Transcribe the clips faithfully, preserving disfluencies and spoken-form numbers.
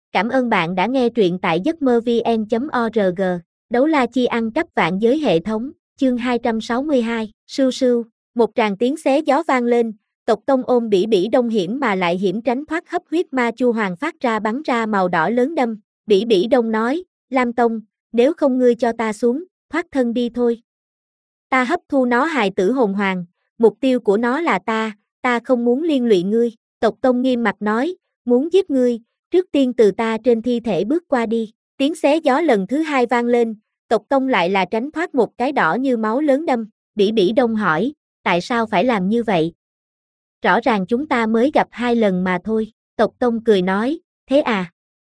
Cảm ơn bạn đã nghe truyện tại giấc mơ vn chấm org. Đấu la chi ăn cắp vạn giới hệ thống, chương hai trăm sáu mươi hai, sưu sưu, một tràng tiếng xé gió vang lên, tộc tông ôm bỉ bỉ đông hiểm mà lại hiểm tránh thoát hấp huyết ma chu hoàng phát ra bắn ra màu đỏ lớn đâm, bỉ bỉ đông nói, Lam Tông, nếu không ngươi cho ta xuống, thoát thân đi thôi. Ta hấp thu nó hài tử hồn hoàng, mục tiêu của nó là ta, ta không muốn liên lụy ngươi, tộc tông nghiêm mặt nói, muốn giết ngươi, trước tiên từ ta trên thi thể bước qua đi, tiếng xé gió lần thứ hai vang lên, tộc tông lại là tránh thoát một cái đỏ như máu lớn đâm, bỉ bỉ đông hỏi, tại sao phải làm như vậy? Rõ ràng chúng ta mới gặp hai lần mà thôi, tộc tông cười nói, thế à?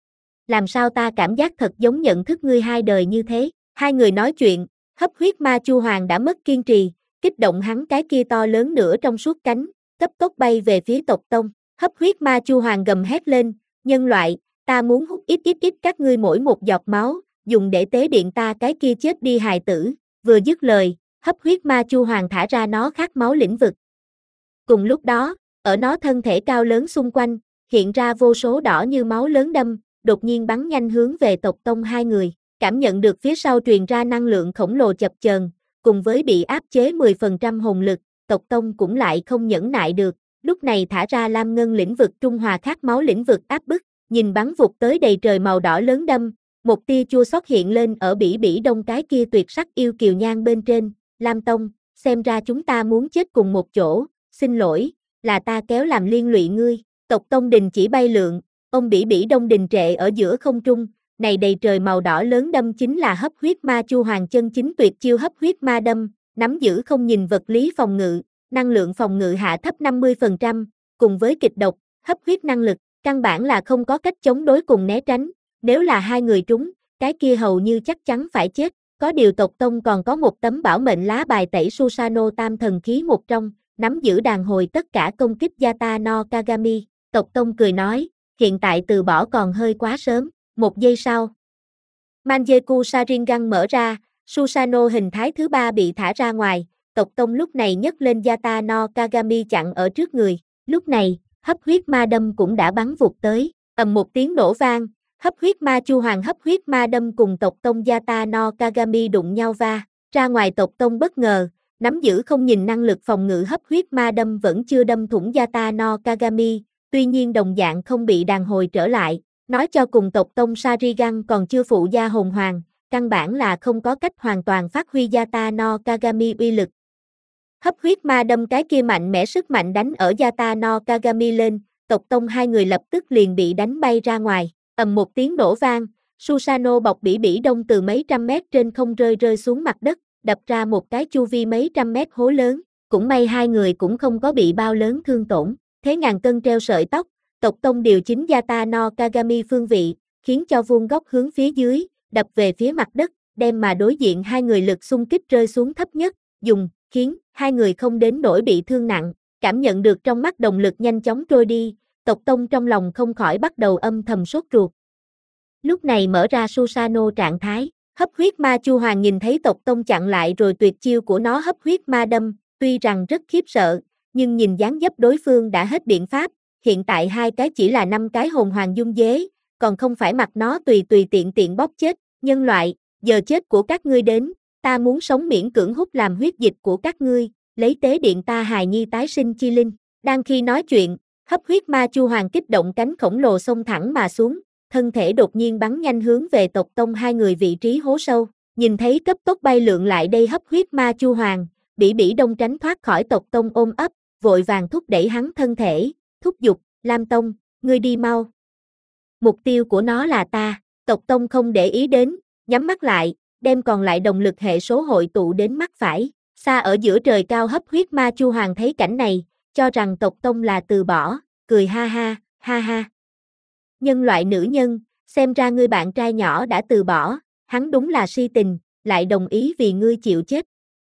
Làm sao ta cảm giác thật giống nhận thức ngươi hai đời như thế, hai người nói chuyện, hấp huyết ma chu hoàng đã mất kiên trì, kích động hắn cái kia to lớn nữa trong suốt cánh, cấp tốc bay về phía tộc tông, hấp huyết ma chu hoàng gầm hét lên, nhân loại, ta muốn hút ít ít ít các ngươi mỗi một giọt máu, dùng để tế điện ta cái kia chết đi hài tử, vừa dứt lời, hấp huyết ma chu hoàng thả ra nó khát máu lĩnh vực. Cùng lúc đó, ở nó thân thể cao lớn xung quanh, hiện ra vô số đỏ như máu lớn đâm, đột nhiên bắn nhanh hướng về tộc tông hai người, cảm nhận được phía sau truyền ra năng lượng khổng lồ chập chờn, cùng với bị áp chế mười phần trăm hồn lực, tộc tông cũng lại không nhẫn nại được, lúc này thả ra lam ngân lĩnh vực trung hòa khát máu lĩnh vực áp bức, nhìn bắn vụt tới đầy trời màu đỏ lớn đâm, một tia chua xót hiện lên ở bỉ bỉ đông cái kia tuyệt sắc yêu kiều nhan bên trên, Lam Tông, xem ra chúng ta muốn chết cùng một chỗ, xin lỗi, là ta kéo làm liên lụy ngươi, tộc tông đình chỉ bay lượn, ông bỉ bỉ đông đình trệ ở giữa không trung, này đầy trời màu đỏ lớn đâm chính là hấp huyết ma chu hoàng chân chính tuyệt chiêu hấp huyết ma đâm, nắm giữ không nhìn vật lý phòng ngự, năng lượng phòng ngự hạ thấp năm mươi phần trăm, cùng với kịch độc, hấp huyết năng lực, căn bản là không có cách chống đối cùng né tránh, nếu là hai người trúng, cái kia hầu như chắc chắn phải chết, có điều tộc tông còn có một tấm bảo mệnh lá bài tẩy Susanoo tam thần khí một trong, nắm giữ đàn hồi tất cả công kích Yata no Kagami, tộc tông cười nói, hiện tại từ bỏ còn hơi quá sớm, một giây sau. Manjeku Sharingan mở ra, Susanoo hình thái thứ ba bị thả ra ngoài, tộc tông lúc này nhấc lên Yata no Kagami chặn ở trước người, lúc này, hấp huyết ma đâm cũng đã bắn vụt tới, ầm một tiếng nổ vang, hấp huyết ma chu hoàng hấp huyết ma đâm cùng tộc tông Yata no Kagami đụng nhau va, ra ngoài tộc tông bất ngờ, nắm giữ không nhìn năng lực phòng ngự hấp huyết ma đâm vẫn chưa đâm thủng Yata no Kagami, tuy nhiên đồng dạng không bị đàn hồi trở lại, nói cho cùng tộc tông Sharingan còn chưa phụ gia hồn hoàng, căn bản là không có cách hoàn toàn phát huy Yata no Kagami uy lực. Hấp huyết ma đâm cái kia mạnh mẽ sức mạnh đánh ở Yata no Kagami lên, tộc tông hai người lập tức liền bị đánh bay ra ngoài, ầm một tiếng nổ vang, Susanoo bọc bỉ bỉ đông từ mấy trăm mét trên không rơi rơi xuống mặt đất, đập ra một cái chu vi mấy trăm mét hố lớn, cũng may hai người cũng không có bị bao lớn thương tổn, thế ngàn cân treo sợi tóc, tộc tông điều chính Yata no Kagami phương vị, khiến cho vuông góc hướng phía dưới, đập về phía mặt đất, đem mà đối diện hai người lực xung kích rơi xuống thấp nhất, dùng, khiến hai người không đến nỗi bị thương nặng, cảm nhận được trong mắt động lực nhanh chóng trôi đi, tộc tông trong lòng không khỏi bắt đầu âm thầm sốt ruột. Lúc này mở ra Susanoo trạng thái, hấp huyết ma chu hoàng nhìn thấy tộc tông chặn lại rồi tuyệt chiêu của nó hấp huyết ma đâm, tuy rằng rất khiếp sợ, nhưng nhìn dáng dấp đối phương đã hết biện pháp, hiện tại hai cái chỉ là năm cái hồn hoàng dung dế, còn không phải mặc nó tùy tùy tiện tiện bóp chết, nhân loại, giờ chết của các ngươi đến, ta muốn sống miễn cưỡng hút làm huyết dịch của các ngươi, lấy tế điện ta hài nhi tái sinh chi linh, đang khi nói chuyện, hấp huyết ma chu hoàng kích động cánh khổng lồ xông thẳng mà xuống, thân thể đột nhiên bắn nhanh hướng về tộc tông hai người vị trí hố sâu, nhìn thấy cấp tốc bay lượn lại đây hấp huyết ma chu hoàng, bỉ bỉ đông tránh thoát khỏi tộc tông ôm ấp, vội vàng thúc đẩy hắn thân thể, thúc giục, Lam Tông, ngươi đi mau. Mục tiêu của nó là ta, tộc tông không để ý đến, nhắm mắt lại, đem còn lại động lực hệ số hội tụ đến mắt phải, xa ở giữa trời cao hấp huyết ma chu hoàng thấy cảnh này, cho rằng tộc tông là từ bỏ, cười ha ha, ha ha. Nhân loại nữ nhân, xem ra ngươi bạn trai nhỏ đã từ bỏ, hắn đúng là si tình, lại đồng ý vì ngươi chịu chết.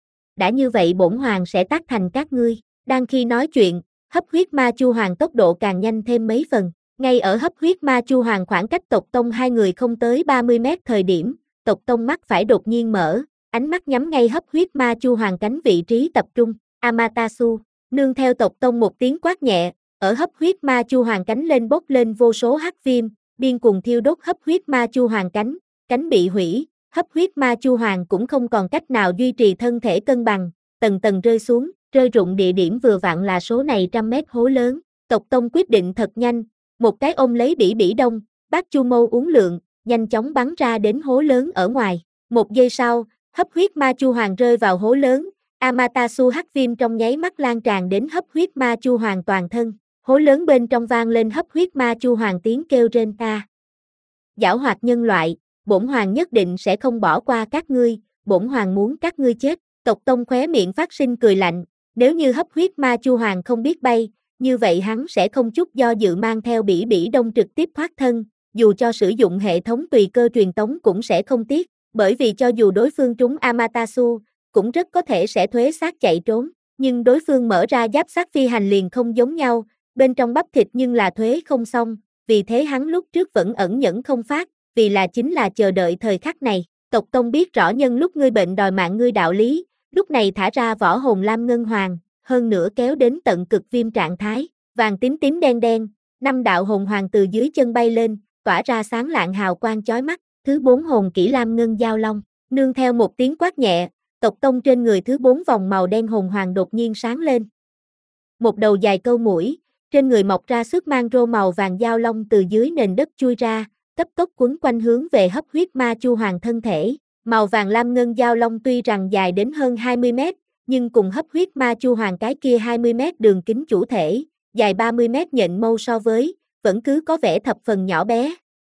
Đã như vậy bổn hoàng sẽ tác thành các ngươi, đang khi nói chuyện, hấp huyết ma chu hoàng tốc độ càng nhanh thêm mấy phần, ngay ở hấp huyết ma chu hoàng khoảng cách tộc tông hai người không tới ba mươi mét thời điểm, tộc tông mắt phải đột nhiên mở, ánh mắt nhắm ngay hấp huyết ma chu hoàng cánh vị trí tập trung, Amaterasu, nương theo tộc tông một tiếng quát nhẹ, ở hấp huyết ma chu hoàng cánh lên bốc lên vô số hắc viêm, điên cuồng thiêu đốt hấp huyết ma chu hoàng cánh, cánh bị hủy, hấp huyết ma chu hoàng cũng không còn cách nào duy trì thân thể cân bằng, tầng tầng rơi xuống, rơi rụng địa điểm vừa vặn là số này trăm mét hố lớn. Tộc Tông quyết định thật nhanh, một cái ôm lấy Bỉ Bỉ Đông, bác chu mâu uốn lượn, nhanh chóng bắn ra đến hố lớn ở ngoài. Một giây sau, hấp huyết ma chu hoàng rơi vào hố lớn, Amaterasu hắc viêm trong nháy mắt lan tràn đến hấp huyết ma chu hoàng toàn thân. Hố lớn bên trong vang lên hấp huyết ma chu hoàng tiếng kêu rên ta. Giảo hoạt nhân loại, bổn hoàng nhất định sẽ không bỏ qua các ngươi, bổn hoàng muốn các ngươi chết. Tộc Tông khóe miệng phát sinh cười lạnh, nếu như hấp huyết ma chu hoàng không biết bay, như vậy hắn sẽ không chút do dự mang theo Bỉ Bỉ Đông trực tiếp thoát thân, dù cho sử dụng hệ thống tùy cơ truyền tống cũng sẽ không tiếc, bởi vì cho dù đối phương trúng Amaterasu, cũng rất có thể sẽ thuế xác chạy trốn, nhưng đối phương mở ra giáp sát phi hành liền không giống nhau, bên trong bắp thịt nhưng là thuế không xong, vì thế hắn lúc trước vẫn ẩn nhẫn không phát, vì là chính là chờ đợi thời khắc này. Tộc Tông biết rõ nhân lúc ngươi bệnh đòi mạng ngươi đạo lý, lúc này thả ra võ hồn lam ngân hoàng, hơn nữa kéo đến tận cực viêm trạng thái, vàng tím tím đen đen, năm đạo hồn hoàng từ dưới chân bay lên, tỏa ra sáng lạng hào quang chói mắt. Thứ bốn hồn kỹ lam ngân giao long, nương theo một tiếng quát nhẹ, Tộc Tông trên người thứ bốn vòng màu đen hồn hoàng đột nhiên sáng lên. Một đầu dài câu mũi, trên người mọc ra sức mang rô màu vàng giao long từ dưới nền đất chui ra, cấp tốc quấn quanh hướng về hấp huyết ma chu hoàng thân thể. Màu vàng lam ngân giao long tuy rằng dài đến hơn hai mươi mét, nhưng cùng hấp huyết ma chu hoàng cái kia hai mươi mét đường kính chủ thể, dài ba mươi mét nhện mâu so với, vẫn cứ có vẻ thập phần nhỏ bé.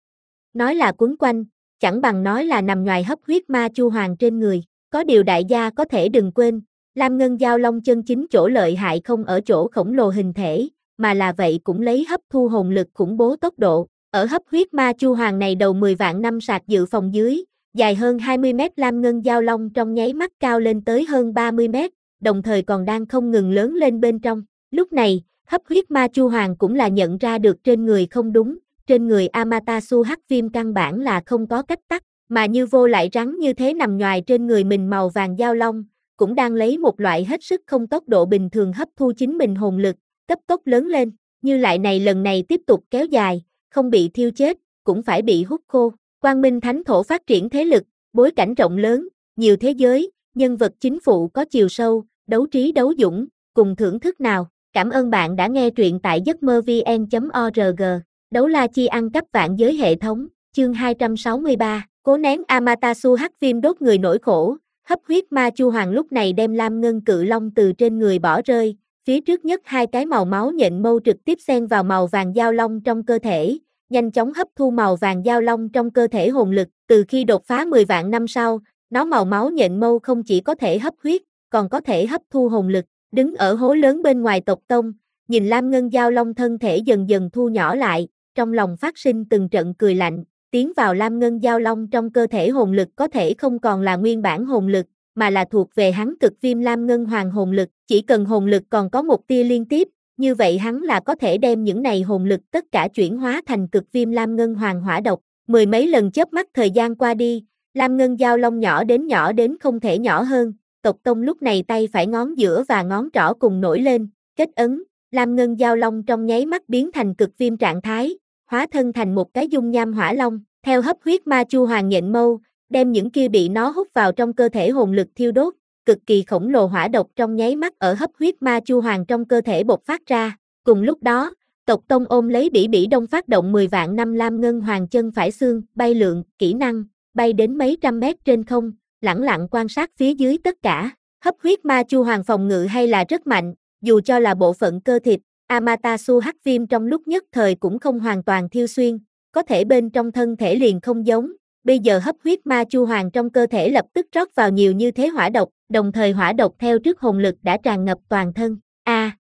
Nói là quấn quanh, chẳng bằng nói là nằm nhoài hấp huyết ma chu hoàng trên người. Có điều đại gia có thể đừng quên, lam ngân giao long chân chính chỗ lợi hại không ở chỗ khổng lồ hình thể, mà là vậy cũng lấy hấp thu hồn lực khủng bố tốc độ. Ở hấp huyết ma chu hoàng này đầu mười vạn năm sạc dự phòng dưới, dài hơn hai mươi mét lam ngân giao long trong nháy mắt cao lên tới hơn ba mươi mét, đồng thời còn đang không ngừng lớn lên bên trong. Lúc này, hấp huyết ma chu hoàng cũng là nhận ra được trên người không đúng, trên người Amaterasu hắc viêm căn bản là không có cách tắt, mà như vô lại rắn như thế nằm nhoài trên người mình màu vàng giao long, cũng đang lấy một loại hết sức không tốc độ bình thường hấp thu chính mình hồn lực, cấp tốc lớn lên, như lại này lần này tiếp tục kéo dài, không bị thiêu chết, cũng phải bị hút khô. Quang Minh Thánh Thổ phát triển thế lực, bối cảnh rộng lớn, nhiều thế giới, nhân vật chính phụ có chiều sâu, đấu trí đấu dũng, cùng thưởng thức nào. Cảm ơn bạn đã nghe truyện tại giấc mơ vn chấm org. Đấu la chi ăn cắp vạn giới hệ thống, chương hai trăm sáu mươi ba, cố nén Amaterasu hắc viêm đốt người nỗi khổ, hấp huyết ma chu hoàng lúc này đem lam ngân cự long từ trên người bỏ rơi, phía trước nhất hai cái màu máu nhện mâu trực tiếp xen vào màu vàng giao long trong cơ thể, nhanh chóng hấp thu màu vàng giao long trong cơ thể hồn lực, từ khi đột phá mười vạn năm sau, nó màu máu nhện mâu không chỉ có thể hấp huyết, còn có thể hấp thu hồn lực, đứng ở hố lớn bên ngoài tộc Tông, nhìn lam ngân giao long thân thể dần dần thu nhỏ lại, trong lòng phát sinh từng trận cười lạnh, tiến vào lam ngân giao long trong cơ thể hồn lực có thể không còn là nguyên bản hồn lực, mà là thuộc về hắn cực viêm lam ngân hoàng hồn lực, chỉ cần hồn lực còn có một tia liên tiếp, như vậy hắn là có thể đem những này hồn lực tất cả chuyển hóa thành cực viêm lam ngân hoàng hỏa độc. Mười mấy lần chớp mắt thời gian qua đi, lam ngân giao long nhỏ đến nhỏ đến không thể nhỏ hơn, tộc Tông lúc này tay phải ngón giữa và ngón trỏ cùng nổi lên, kết ấn, lam ngân giao long trong nháy mắt biến thành cực viêm trạng thái, hóa thân thành một cái dung nham hỏa long, theo hấp huyết ma chu hoàng nhện mâu, đem những kia bị nó hút vào trong cơ thể hồn lực thiêu đốt, cực kỳ khổng lồ hỏa độc trong nháy mắt ở hấp huyết ma chu hoàng trong cơ thể bộc phát ra. Cùng lúc đó, tộc Tông ôm lấy Bỉ Bỉ Đông phát động mười vạn năm lam ngân hoàng chân phải xương, bay lượn, kỹ năng, bay đến mấy trăm mét trên không, lẳng lặng quan sát phía dưới tất cả. Hấp huyết ma chu hoàng phòng ngự hay là rất mạnh, dù cho là bộ phận cơ thịt, Amaterasu hắc viêm trong lúc nhất thời cũng không hoàn toàn thiêu xuyên, có thể bên trong thân thể liền không giống. Bây giờ hấp huyết ma chu hoàng trong cơ thể lập tức rót vào nhiều như thế hỏa độc, đồng thời hỏa độc theo trước hồn lực đã tràn ngập toàn thân. A, à,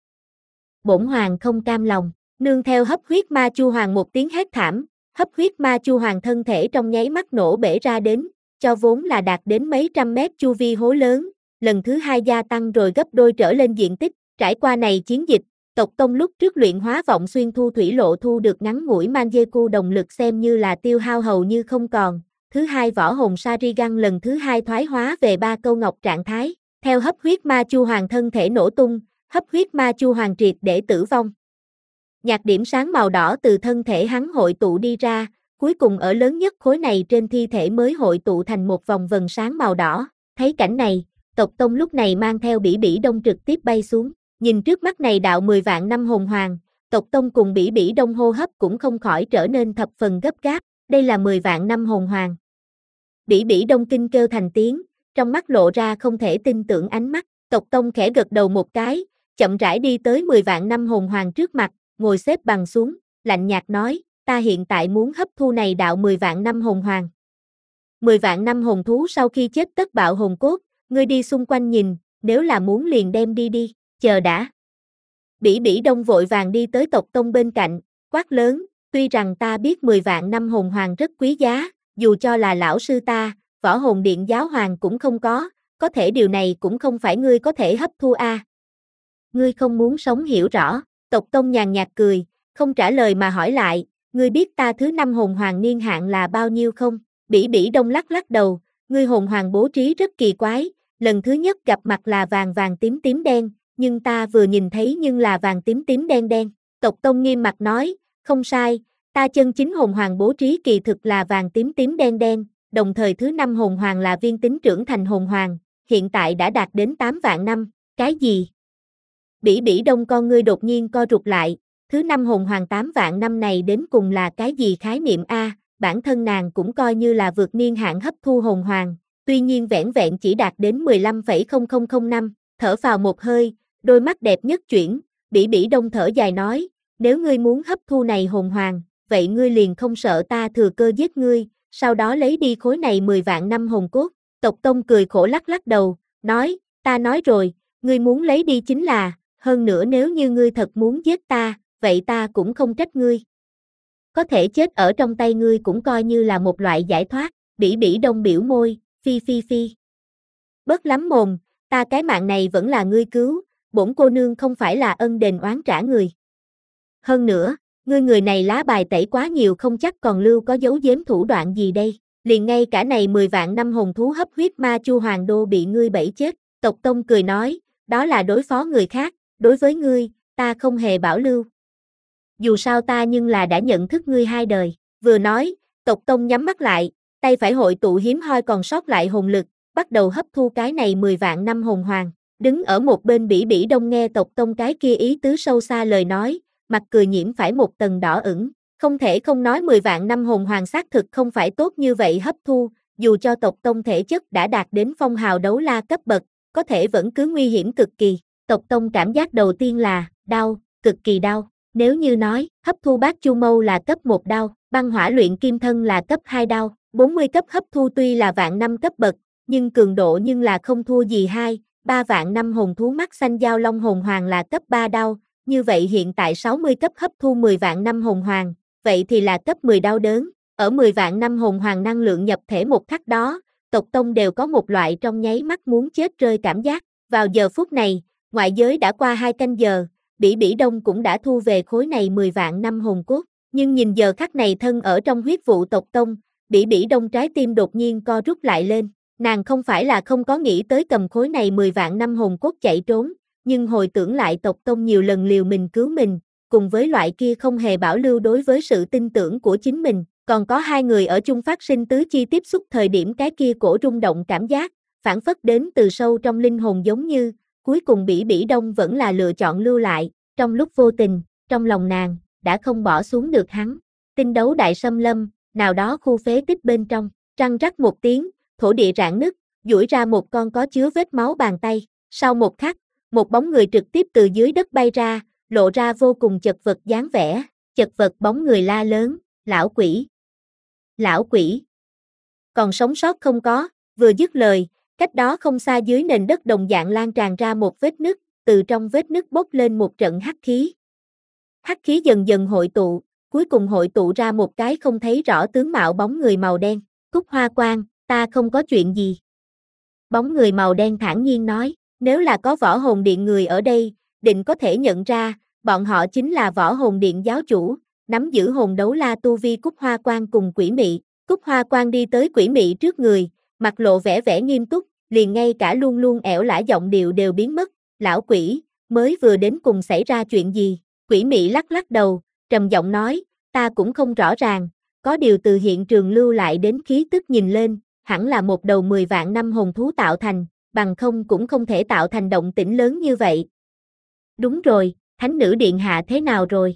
bổn hoàng không cam lòng, nương theo hấp huyết ma chu hoàng một tiếng hét thảm, hấp huyết ma chu hoàng thân thể trong nháy mắt nổ bể ra đến, cho vốn là đạt đến mấy trăm mét chu vi hố lớn, lần thứ hai gia tăng rồi gấp đôi trở lên diện tích. Trải qua này chiến dịch, tộc Tông lúc trước luyện hóa vọng xuyên thu thủy lộ thu được ngắn ngủi Manjeku động lực xem như là tiêu hao hầu như không còn. Thứ hai võ hồn Sharingan lần thứ hai thoái hóa về ba câu ngọc trạng thái, theo hấp huyết ma chu hoàng thân thể nổ tung, hấp huyết ma chu hoàng triệt để tử vong. Nhạt điểm sáng màu đỏ từ thân thể hắn hội tụ đi ra, cuối cùng ở lớn nhất khối này trên thi thể mới hội tụ thành một vòng vần sáng màu đỏ. Thấy cảnh này, tộc tông lúc này mang theo Bỉ Bỉ Đông trực tiếp bay xuống. Nhìn trước mắt này đạo mười vạn năm hồn hoàng, tộc tông cùng Bỉ Bỉ Đông hô hấp cũng không khỏi trở nên thập phần gấp gáp. Đây là mười vạn năm hồn hoàng. Bỉ Bỉ Đông kinh kêu thành tiếng, trong mắt lộ ra không thể tin tưởng ánh mắt. Tộc tông khẽ gật đầu một cái, chậm rãi đi tới mười vạn năm hồn hoàng trước mặt, ngồi xếp bằng xuống, lạnh nhạt nói, ta hiện tại muốn hấp thu này đạo mười vạn năm hồn hoàng. mười vạn năm hồn thú sau khi chết tất bạo hồn cốt, ngươi đi xung quanh nhìn, nếu là muốn liền đem đi đi, chờ đã. Bỉ Bỉ Đông vội vàng đi tới tộc tông bên cạnh, quát lớn, tuy rằng ta biết mười vạn năm hồn hoàng rất quý giá, dù cho là lão sư ta, võ hồn điện giáo hoàng cũng không có, có thể điều này cũng không phải ngươi có thể hấp thu a. À. Ngươi không muốn sống hiểu rõ, tộc tông nhàn nhạt cười, không trả lời mà hỏi lại, ngươi biết ta thứ năm hồn hoàng niên hạn là bao nhiêu không? Bỉ Bỉ Đông lắc lắc đầu, ngươi hồn hoàng bố trí rất kỳ quái, lần thứ nhất gặp mặt là vàng vàng tím tím đen, nhưng ta vừa nhìn thấy nhưng là vàng tím tím đen đen. Tộc tông nghiêm mặt nói, không sai, ta chân chính hồn hoàng bố trí kỳ thực là vàng tím tím đen đen, đồng thời thứ năm hồn hoàng là viên tính trưởng thành hồn hoàng, hiện tại đã đạt đến tám vạn năm, cái gì? Bỉ Bỉ Đông con ngươi đột nhiên co rụt lại, thứ năm hồn hoàng tám vạn năm này đến cùng là cái gì khái niệm a? Bản thân nàng cũng coi như là vượt niên hạn hấp thu hồn hoàng, tuy nhiên vẻn vẹn chỉ đạt đến mười lăm phẩy không không không năm, thở phào một hơi, đôi mắt đẹp nhất chuyển, Bỉ Bỉ Đông thở dài nói, nếu ngươi muốn hấp thu này hồn hoàng, vậy ngươi liền không sợ ta thừa cơ giết ngươi, sau đó lấy đi khối này mười vạn năm hồn cốt. Tộc tông cười khổ lắc lắc đầu, nói, ta nói rồi, ngươi muốn lấy đi chính là, hơn nữa nếu như ngươi thật muốn giết ta, vậy ta cũng không trách ngươi. Có thể chết ở trong tay ngươi cũng coi như là một loại giải thoát, Bỉ Bỉ Đông biểu môi, phi phi phi. Bớt lắm mồm, ta cái mạng này vẫn là ngươi cứu, bổn cô nương không phải là ân đền oán trả người. Hơn nữa, ngươi người này lá bài tẩy quá nhiều không chắc còn lưu có giấu giếm thủ đoạn gì đây, liền ngay cả này mười vạn năm hồn thú hấp huyết ma chu hoàng đô bị ngươi bẫy chết, tộc tông cười nói, đó là đối phó người khác, đối với ngươi, ta không hề bảo lưu. Dù sao ta nhưng là đã nhận thức ngươi hai đời, vừa nói, tộc tông nhắm mắt lại, tay phải hội tụ hiếm hoi còn sót lại hồn lực, bắt đầu hấp thu cái này mười vạn năm hồn hoàng, đứng ở một bên Bỉ Bỉ Đông nghe tộc tông cái kia ý tứ sâu xa lời nói, mặt cười nhiễm phải một tầng đỏ ửng, không thể không nói mười vạn năm hồn hoàng xác thực không phải tốt như vậy hấp thu, dù cho tộc tông thể chất đã đạt đến phong hào đấu la cấp bậc, có thể vẫn cứ nguy hiểm cực kỳ, tộc tông cảm giác đầu tiên là, đau, cực kỳ đau. Nếu như nói, hấp thu bát chu mâu là cấp một đau, băng hỏa luyện kim thân là cấp hai đau, bốn mươi cấp hấp thu tuy là vạn năm cấp bậc, nhưng cường độ nhưng là không thua gì hai, ba vạn năm hồn thú mắt xanh giao long hồn hoàng là cấp ba đau, như vậy hiện tại sáu mươi cấp hấp thu mười vạn năm hồn hoàng, vậy thì là cấp mười đau đớn, ở mười vạn năm hồn hoàng năng lượng nhập thể một khắc đó, tộc tông đều có một loại trong nháy mắt muốn chết rơi cảm giác, vào giờ phút này, ngoại giới đã qua hai canh giờ, Bỉ Bỉ Đông cũng đã thu về khối này mười vạn năm hồn cốt, nhưng nhìn giờ khắc này thân ở trong huyết vụ tộc tông, Bỉ Bỉ Đông trái tim đột nhiên co rút lại lên, nàng không phải là không có nghĩ tới cầm khối này mười vạn năm hồn cốt chạy trốn, nhưng hồi tưởng lại tộc tông nhiều lần liều mình cứu mình, cùng với loại kia không hề bảo lưu đối với sự tin tưởng của chính mình, còn có hai người ở chung phát sinh tứ chi tiếp xúc thời điểm cái kia cổ rung động cảm giác, phản phất đến từ sâu trong linh hồn giống như, cuối cùng Bỉ Bỉ Đông vẫn là lựa chọn lưu lại, trong lúc vô tình, trong lòng nàng, đã không bỏ xuống được hắn. Tinh đấu đại xâm lâm, nào đó khu phế tích bên trong, trăng rắc một tiếng, thổ địa rạn nứt, duỗi ra một con có chứa vết máu bàn tay, sau một khắc, một bóng người trực tiếp từ dưới đất bay ra, lộ ra vô cùng chật vật dáng vẻ, chật vật bóng người la lớn, lão quỷ, lão quỷ, còn sống sót không có, vừa dứt lời, cách đó không xa dưới nền đất đồng dạng lan tràn ra một vết nứt, từ trong vết nứt bốc lên một trận hắc khí. Hắc khí dần dần hội tụ, cuối cùng hội tụ ra một cái không thấy rõ tướng mạo bóng người màu đen, Cúc Hoa Quan, ta không có chuyện gì. Bóng người màu đen thản nhiên nói, nếu là có võ hồn điện người ở đây, định có thể nhận ra, bọn họ chính là võ hồn điện giáo chủ, nắm giữ hồn đấu la tu vi Cúc Hoa Quan cùng quỷ mị. Cúc Hoa Quan đi tới quỷ mị trước người, mặt lộ vẻ vẻ nghiêm túc, liền ngay cả luôn luôn ẻo lả giọng điệu đều biến mất, lão quỷ, mới vừa đến cùng xảy ra chuyện gì, Quỷ mị lắc lắc đầu, trầm giọng nói, ta cũng không rõ ràng, có điều từ hiện trường lưu lại đến khí tức nhìn lên, hẳn là một đầu mười vạn năm hồn thú tạo thành, bằng không cũng không thể tạo thành động tĩnh lớn như vậy. Đúng rồi, thánh nữ điện hạ thế nào rồi?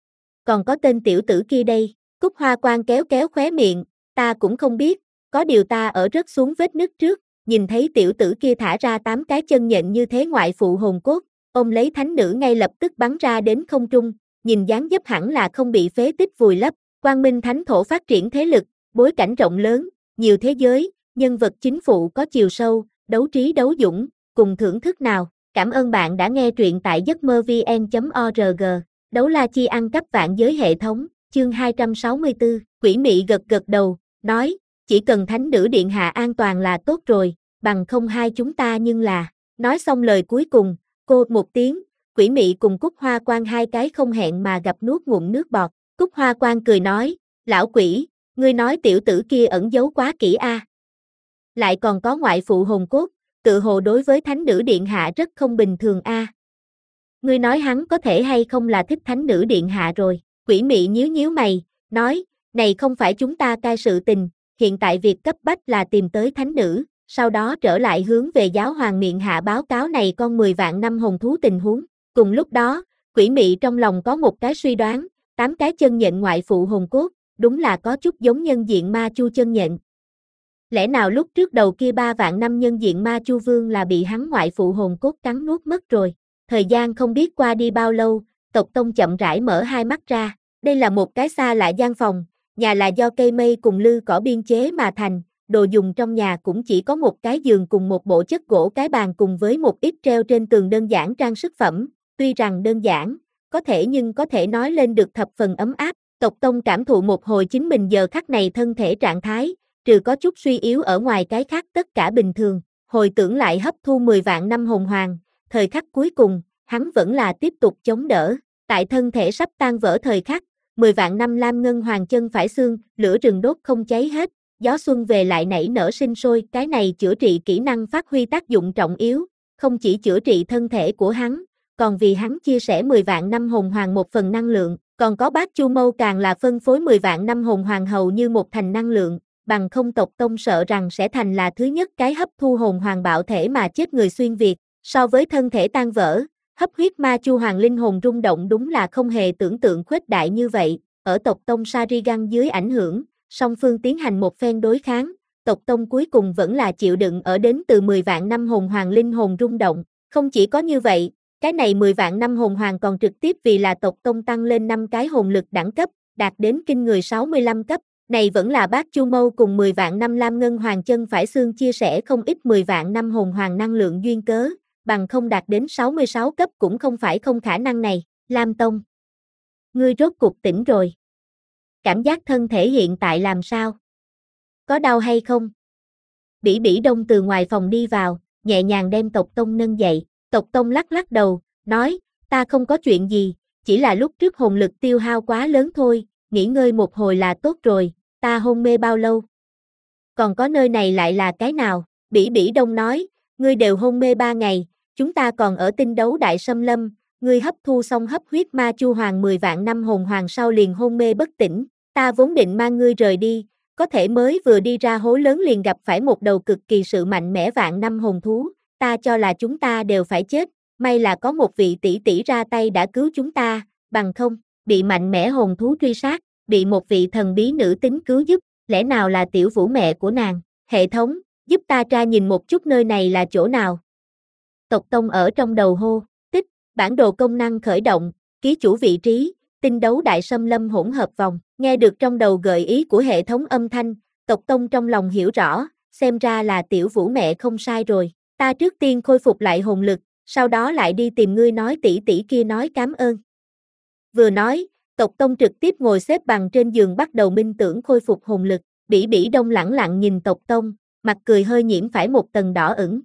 Còn có tên tiểu tử kia đây, Cúc Hoa Quan kéo kéo khóe miệng, ta cũng không biết, có điều ta ở rớt xuống vết nứt trước, nhìn thấy tiểu tử kia thả ra tám cái chân nhện như thế ngoại phụ hồn cốt, ôm lấy thánh nữ ngay lập tức bắn ra đến không trung, nhìn dáng dấp hẳn là không bị phế tích vùi lấp. Quang Minh Thánh Thổ phát triển thế lực, bối cảnh rộng lớn, nhiều thế giới, nhân vật chính phụ có chiều sâu, đấu trí đấu dũng, cùng thưởng thức nào. Cảm ơn bạn đã nghe truyện tại giấc mơ vn chấm org. Đấu la chi ăn cắp vạn giới hệ thống, chương hai trăm sáu mươi tư, Quỷ mị gật gật đầu, nói, chỉ cần thánh nữ điện hạ an toàn là tốt rồi, bằng không hai chúng ta nhưng là, nói xong lời cuối cùng, cô một tiếng, Quỷ mị cùng Cúc Hoa Quan hai cái không hẹn mà gặp nuốt ngụm nước bọt. Cúc Hoa Quan cười nói, lão quỷ, ngươi nói tiểu tử kia ẩn giấu quá kỹ a. À. Lại còn có ngoại phụ hồn cốt, tự hồ đối với thánh nữ điện hạ rất không bình thường a. À. Ngươi nói hắn có thể hay không là thích thánh nữ điện hạ rồi. Quỷ mị nhíu nhíu mày, nói, này không phải chúng ta cai sự tình, hiện tại việc cấp bách là tìm tới thánh nữ, sau đó trở lại hướng về giáo hoàng miệng hạ báo cáo này con mười vạn năm hồn thú tình huống. Cùng lúc đó, quỷ mị trong lòng có một cái suy đoán, tám cái chân nhện ngoại phụ hồn cốt, đúng là có chút giống nhân diện ma chu chân nhện. Lẽ nào lúc trước đầu kia ba vạn năm nhân diện ma chu vương là bị hắn ngoại phụ hồn cốt cắn nuốt mất rồi. Thời gian không biết qua đi bao lâu, Tộc Tông chậm rãi mở hai mắt ra. Đây là một cái xa lạ gian phòng, nhà là do cây mây cùng lư cỏ biên chế mà thành, đồ dùng trong nhà cũng chỉ có một cái giường cùng một bộ chất gỗ cái bàn cùng với một ít treo trên tường đơn giản trang sức phẩm, tuy rằng đơn giản, có thể nhưng có thể nói lên được thập phần ấm áp. Tộc Tông cảm thụ một hồi chính mình giờ khắc này thân thể trạng thái, trừ có chút suy yếu ở ngoài cái khác tất cả bình thường, hồi tưởng lại hấp thu mười vạn năm hồn hoàng, thời khắc cuối cùng, hắn vẫn là tiếp tục chống đỡ, tại thân thể sắp tan vỡ thời khắc, mười vạn năm lam ngân hoàng chân phải xương, lửa rừng đốt không cháy hết, gió xuân về lại nảy nở sinh sôi, cái này chữa trị kỹ năng phát huy tác dụng trọng yếu, không chỉ chữa trị thân thể của hắn, còn vì hắn chia sẻ mười vạn năm hồn hoàng một phần năng lượng, còn có bát chu mâu càng là phân phối mười vạn năm hồn hoàng hầu như một thành năng lượng, bằng không Tộc Tông sợ rằng sẽ thành là thứ nhất cái hấp thu hồn hoàng bạo thể mà chết người xuyên Việt, so với thân thể tan vỡ, hấp huyết ma chu hoàng linh hồn rung động đúng là không hề tưởng tượng khuếch đại như vậy, ở Tộc Tông Sharingan dưới ảnh hưởng, song phương tiến hành một phen đối kháng, Tộc Tông cuối cùng vẫn là chịu đựng ở đến từ mười vạn năm hồn hoàng linh hồn rung động, không chỉ có như vậy, cái này mười vạn năm hồn hoàng còn trực tiếp vì là Tộc Tông tăng lên năm cái hồn lực đẳng cấp, đạt đến kinh người sáu mươi lăm cấp, này vẫn là bát chu mâu cùng mười vạn năm lam ngân hoàng chân phải xương chia sẻ không ít mười vạn năm hồn hoàng năng lượng duyên cớ, bằng không đạt đến sáu mươi sáu cấp cũng không phải không khả năng này. Lam Tông, ngươi rốt cục tỉnh rồi. Cảm giác thân thể hiện tại làm sao? Có đau hay không? Bỉ Bỉ Đông từ ngoài phòng đi vào, nhẹ nhàng đem Tộc Tông nâng dậy. Tộc Tông lắc lắc đầu, nói, ta không có chuyện gì, chỉ là lúc trước hồn lực tiêu hao quá lớn thôi, nghỉ ngơi một hồi là tốt rồi, ta hôn mê bao lâu? Còn có nơi này lại là cái nào? Bỉ Bỉ Đông nói, ngươi đều hôn mê ba ngày, chúng ta còn ở tinh đấu đại xâm lâm, ngươi hấp thu xong hấp huyết ma chu hoàng mười vạn năm hồn hoàng sau liền hôn mê bất tỉnh, ta vốn định mang ngươi rời đi, có thể mới vừa đi ra hố lớn liền gặp phải một đầu cực kỳ sự mạnh mẽ vạn năm hồn thú, ta cho là chúng ta đều phải chết, may là có một vị tỷ tỷ ra tay đã cứu chúng ta, bằng không, bị mạnh mẽ hồn thú truy sát, bị một vị thần bí nữ tính cứu giúp, lẽ nào là tiểu vũ mẹ của nàng, hệ thống, giúp ta tra nhìn một chút nơi này là chỗ nào. Tộc Tông ở trong đầu hô, tích, bản đồ công năng khởi động, ký chủ vị trí, tinh đấu đại xâm lâm hỗn hợp vòng, nghe được trong đầu gợi ý của hệ thống âm thanh, Tộc Tông trong lòng hiểu rõ, xem ra là tiểu vũ mẹ không sai rồi, ta trước tiên khôi phục lại hồn lực, sau đó lại đi tìm ngươi nói tỷ tỷ kia nói cảm ơn. Vừa nói, Tộc Tông trực tiếp ngồi xếp bằng trên giường bắt đầu minh tưởng khôi phục hồn lực, Bỉ Bỉ Đông lẳng lặng nhìn Tộc Tông, mặt cười hơi nhiễm phải một tầng đỏ ửng.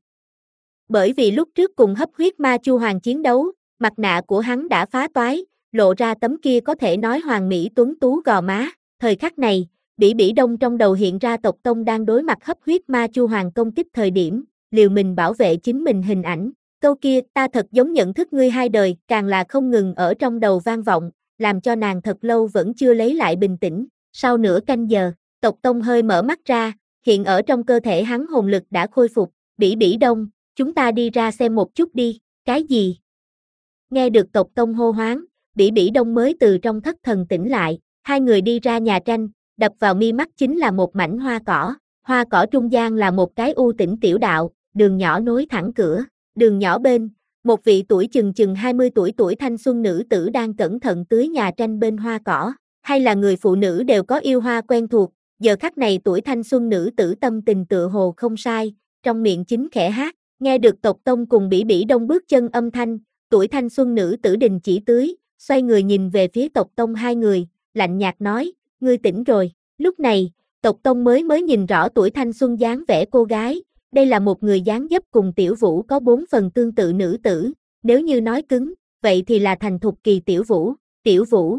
Bởi vì lúc trước cùng hấp huyết ma chu hoàng chiến đấu, mặt nạ của hắn đã phá toái, lộ ra tấm kia có thể nói hoàng mỹ tuấn tú gò má, thời khắc này, Bỉ Bỉ Đông trong đầu hiện ra Tộc Tông đang đối mặt hấp huyết ma chu hoàng công kích thời điểm, liều mình bảo vệ chính mình hình ảnh, Câu kia, ta thật giống nhận thức ngươi hai đời, càng là không ngừng ở trong đầu vang vọng, làm cho nàng thật lâu vẫn chưa lấy lại bình tĩnh. Sau nửa canh giờ, Tộc Tông hơi mở mắt ra, hiện ở trong cơ thể hắn hồn lực đã khôi phục. Bỉ Bỉ Đông, chúng ta đi ra xem một chút đi. Cái gì? Nghe được Tộc Tông hô hoáng, Bỉ Bỉ Đông mới từ trong thất thần tỉnh lại. Hai người đi ra nhà tranh, đập vào mi mắt chính là một mảnh hoa cỏ. Hoa cỏ trung gian là một cái u tĩnh tiểu đạo, đường nhỏ nối thẳng cửa. Đường nhỏ bên, một vị tuổi chừng chừng hai mươi tuổi tuổi thanh xuân nữ tử đang cẩn thận tưới nhà tranh bên hoa cỏ. Hay là người phụ nữ đều có yêu hoa quen thuộc, giờ khắc này tuổi thanh xuân nữ tử tâm tình tựa hồ không sai, trong miệng chính khẽ hát. Nghe được Tộc Tông cùng Bỉ Bỉ Đông bước chân âm thanh, tuổi thanh xuân nữ tử đình chỉ tưới, xoay người nhìn về phía Tộc Tông hai người, lạnh nhạt nói, ngươi tỉnh rồi. Lúc này, Tộc Tông mới mới nhìn rõ tuổi thanh xuân dáng vẻ cô gái, đây là một người dáng dấp cùng Tiểu Vũ có bốn phần tương tự nữ tử, nếu như nói cứng, vậy thì là thành thục kỳ Tiểu Vũ. Tiểu Vũ.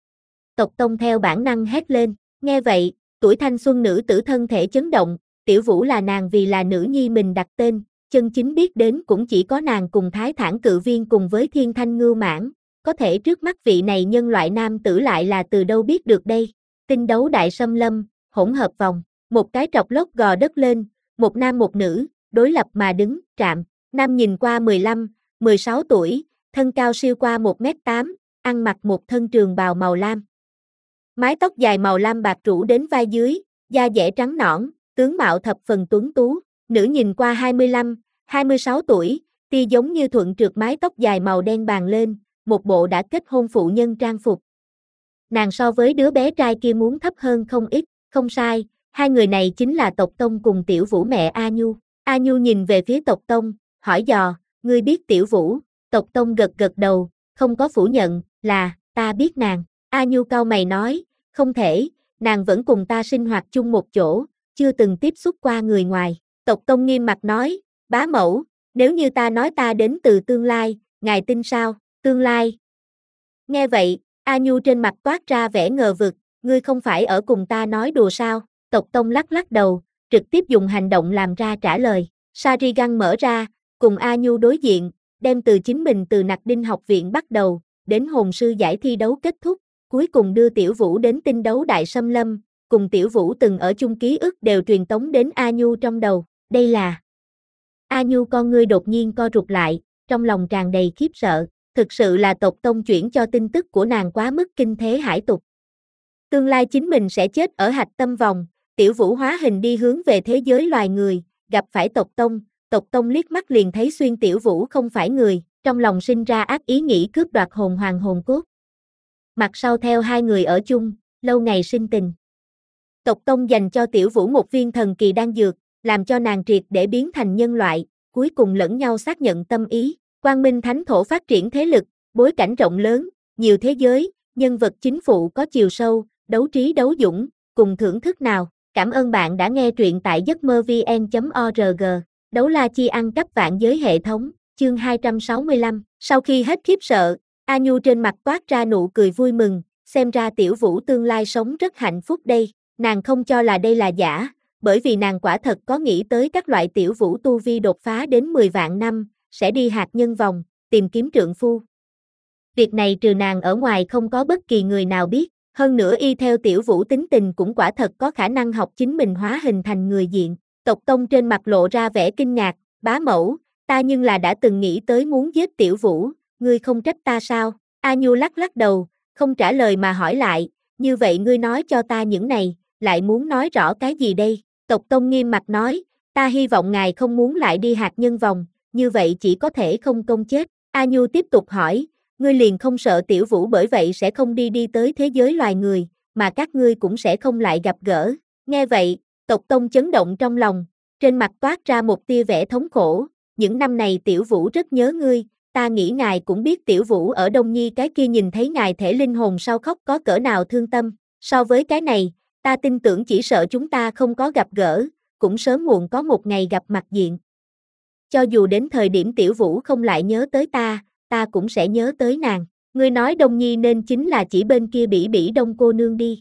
Tộc Tông theo bản năng hét lên, nghe vậy, tuổi thanh xuân nữ tử thân thể chấn động, Tiểu Vũ là nàng vì là nữ nhi mình đặt tên, chân chính biết đến cũng chỉ có nàng cùng Thái Thản Cự Viên cùng với Thiên Thanh Ngưu Mãn, có thể trước mắt vị này nhân loại nam tử lại là từ đâu biết được đây. Tinh đấu đại xâm lâm, hỗn hợp vòng, một cái trọc lốc gò đất lên, một nam một nữ, đối lập mà đứng, trạm, nam nhìn qua mười lăm, mười sáu tuổi, thân cao siêu qua một mét tám, ăn mặc một thân trường bào màu lam. Mái tóc dài màu lam bạc rủ đến vai dưới, da dẻ trắng nõn, tướng mạo thập phần tuấn tú, nữ nhìn qua hai mươi lăm, hai mươi sáu tuổi, tia giống như thuận trượt mái tóc dài màu đen bàn lên, một bộ đã kết hôn phụ nhân trang phục. Nàng so với đứa bé trai kia muốn thấp hơn không ít, không sai, hai người này chính là Tộc Tông cùng Tiểu Vũ mẹ A Nhu. A Nhu nhìn về phía Tộc Tông, hỏi dò, ngươi biết Tiểu Vũ? Tộc Tông gật gật đầu, không có phủ nhận, là, ta biết nàng. A Nhu cau mày nói, không thể, nàng vẫn cùng ta sinh hoạt chung một chỗ, chưa từng tiếp xúc qua người ngoài. Tộc Tông nghiêm mặt nói, bá mẫu, nếu như ta nói ta đến từ tương lai, ngài tin sao? Tương lai. Nghe vậy, A Nhu trên mặt toát ra vẻ ngờ vực, ngươi không phải ở cùng ta nói đùa sao? Tộc Tông lắc lắc đầu, trực tiếp dùng hành động làm ra trả lời. Sharingan mở ra, cùng A Nhu đối diện, đem từ chính mình từ Nặc Đinh học viện bắt đầu, đến hồn sư giải thi đấu kết thúc, cuối cùng đưa Tiểu Vũ đến tinh đấu đại xâm lâm, cùng Tiểu Vũ từng ở chung ký ức đều truyền tống đến A Nhu trong đầu. Đây là... A Nhu con ngươi đột nhiên co rụt lại, trong lòng tràn đầy khiếp sợ, thực sự là Tộc Tông chuyển cho tin tức của nàng quá mức kinh thế hải tục. Tương lai chính mình sẽ chết ở hạch tâm vòng, Tiểu Vũ hóa hình đi hướng về thế giới loài người, gặp phải Tộc Tông, Tộc Tông liếc mắt liền thấy xuyên Tiểu Vũ không phải người, trong lòng sinh ra ác ý nghĩ cướp đoạt hồn hoàng hồn cốt. Mặt sau theo hai người ở chung, lâu ngày sinh tình. Tộc Tông dành cho Tiểu Vũ một viên thần kỳ đan dược, làm cho nàng triệt để biến thành nhân loại, cuối cùng lẫn nhau xác nhận tâm ý. Quang Minh Thánh Thổ phát triển thế lực, bối cảnh rộng lớn, nhiều thế giới, nhân vật chính phụ có chiều sâu, đấu trí đấu dũng, cùng thưởng thức nào. Cảm ơn bạn đã nghe truyện tại giấc mơ vn chấm org. Đấu la chi ăn cắp vạn giới hệ thống, chương hai trăm sáu mươi lăm. Sau khi hết khiếp sợ, A Nhu trên mặt toát ra nụ cười vui mừng, xem ra Tiểu Vũ tương lai sống rất hạnh phúc đây. Nàng không cho là đây là giả, bởi vì nàng quả thật có nghĩ tới các loại Tiểu Vũ tu vi đột phá đến mười vạn năm, sẽ đi hạt nhân vòng, tìm kiếm trượng phu. Việc này trừ nàng ở ngoài không có bất kỳ người nào biết, hơn nữa y theo Tiểu Vũ tính tình cũng quả thật có khả năng học chính mình hóa hình thành người diện. Tộc Tông trên mặt lộ ra vẻ kinh ngạc, bá mẫu, ta nhưng là đã từng nghĩ tới muốn giết Tiểu Vũ, ngươi không trách ta sao? A Nhu lắc lắc đầu, không trả lời mà hỏi lại, như vậy ngươi nói cho ta những này, lại muốn nói rõ cái gì đây? Tộc Tông nghiêm mặt nói, ta hy vọng ngài không muốn lại đi hạt nhân vòng, như vậy chỉ có thể không công chết. A Nhu tiếp tục hỏi, ngươi liền không sợ Tiểu Vũ bởi vậy sẽ không đi đi tới thế giới loài người, mà các ngươi cũng sẽ không lại gặp gỡ. Nghe vậy, Tộc Tông chấn động trong lòng, trên mặt toát ra một tia vẻ thống khổ, những năm này Tiểu Vũ rất nhớ ngươi, ta nghĩ ngài cũng biết Tiểu Vũ ở Đông Nhi cái kia nhìn thấy ngài thể linh hồn sau khóc có cỡ nào thương tâm, so với cái này, ta tin tưởng chỉ sợ chúng ta không có gặp gỡ, cũng sớm muộn có một ngày gặp mặt diện. Cho dù đến thời điểm Tiểu Vũ không lại nhớ tới ta, ta cũng sẽ nhớ tới nàng. Ngươi nói Đông Nhi nên chính là chỉ bên kia Bỉ Bỉ Đông cô nương đi.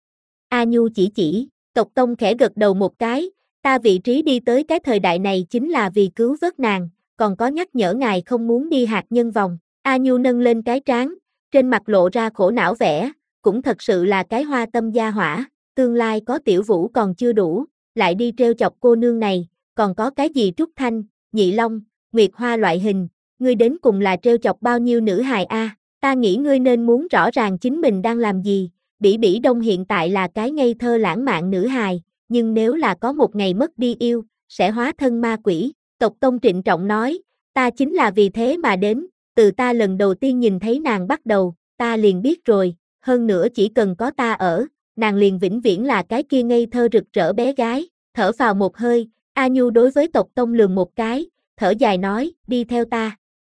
A Nhu chỉ chỉ, Tộc Tông khẽ gật đầu một cái, ta vị trí đi tới cái thời đại này chính là vì cứu vớt nàng, còn có nhắc nhở ngài không muốn đi hạt nhân vòng. A Nhu nâng lên cái trán, trên mặt lộ ra khổ não vẻ, cũng thật sự là cái hoa tâm gia hỏa, tương lai có Tiểu Vũ còn chưa đủ, lại đi trêu chọc cô nương này, còn có cái gì Trúc Thanh, Nhị Long, Nguyệt Hoa loại hình, ngươi đến cùng là trêu chọc bao nhiêu nữ hài a? Ta nghĩ ngươi nên muốn rõ ràng chính mình đang làm gì. Bỉ Bỉ Đông hiện tại là cái ngây thơ lãng mạn nữ hài, nhưng nếu là có một ngày mất đi yêu, sẽ hóa thân ma quỷ. Tộc Tông trịnh trọng nói, ta chính là vì thế mà đến, từ ta lần đầu tiên nhìn thấy nàng bắt đầu, ta liền biết rồi, hơn nữa chỉ cần có ta ở, nàng liền vĩnh viễn là cái kia ngây thơ rực rỡ bé gái. Thở vào một hơi, A Nhu đối với Tộc Tông lườm một cái, thở dài nói, đi theo ta.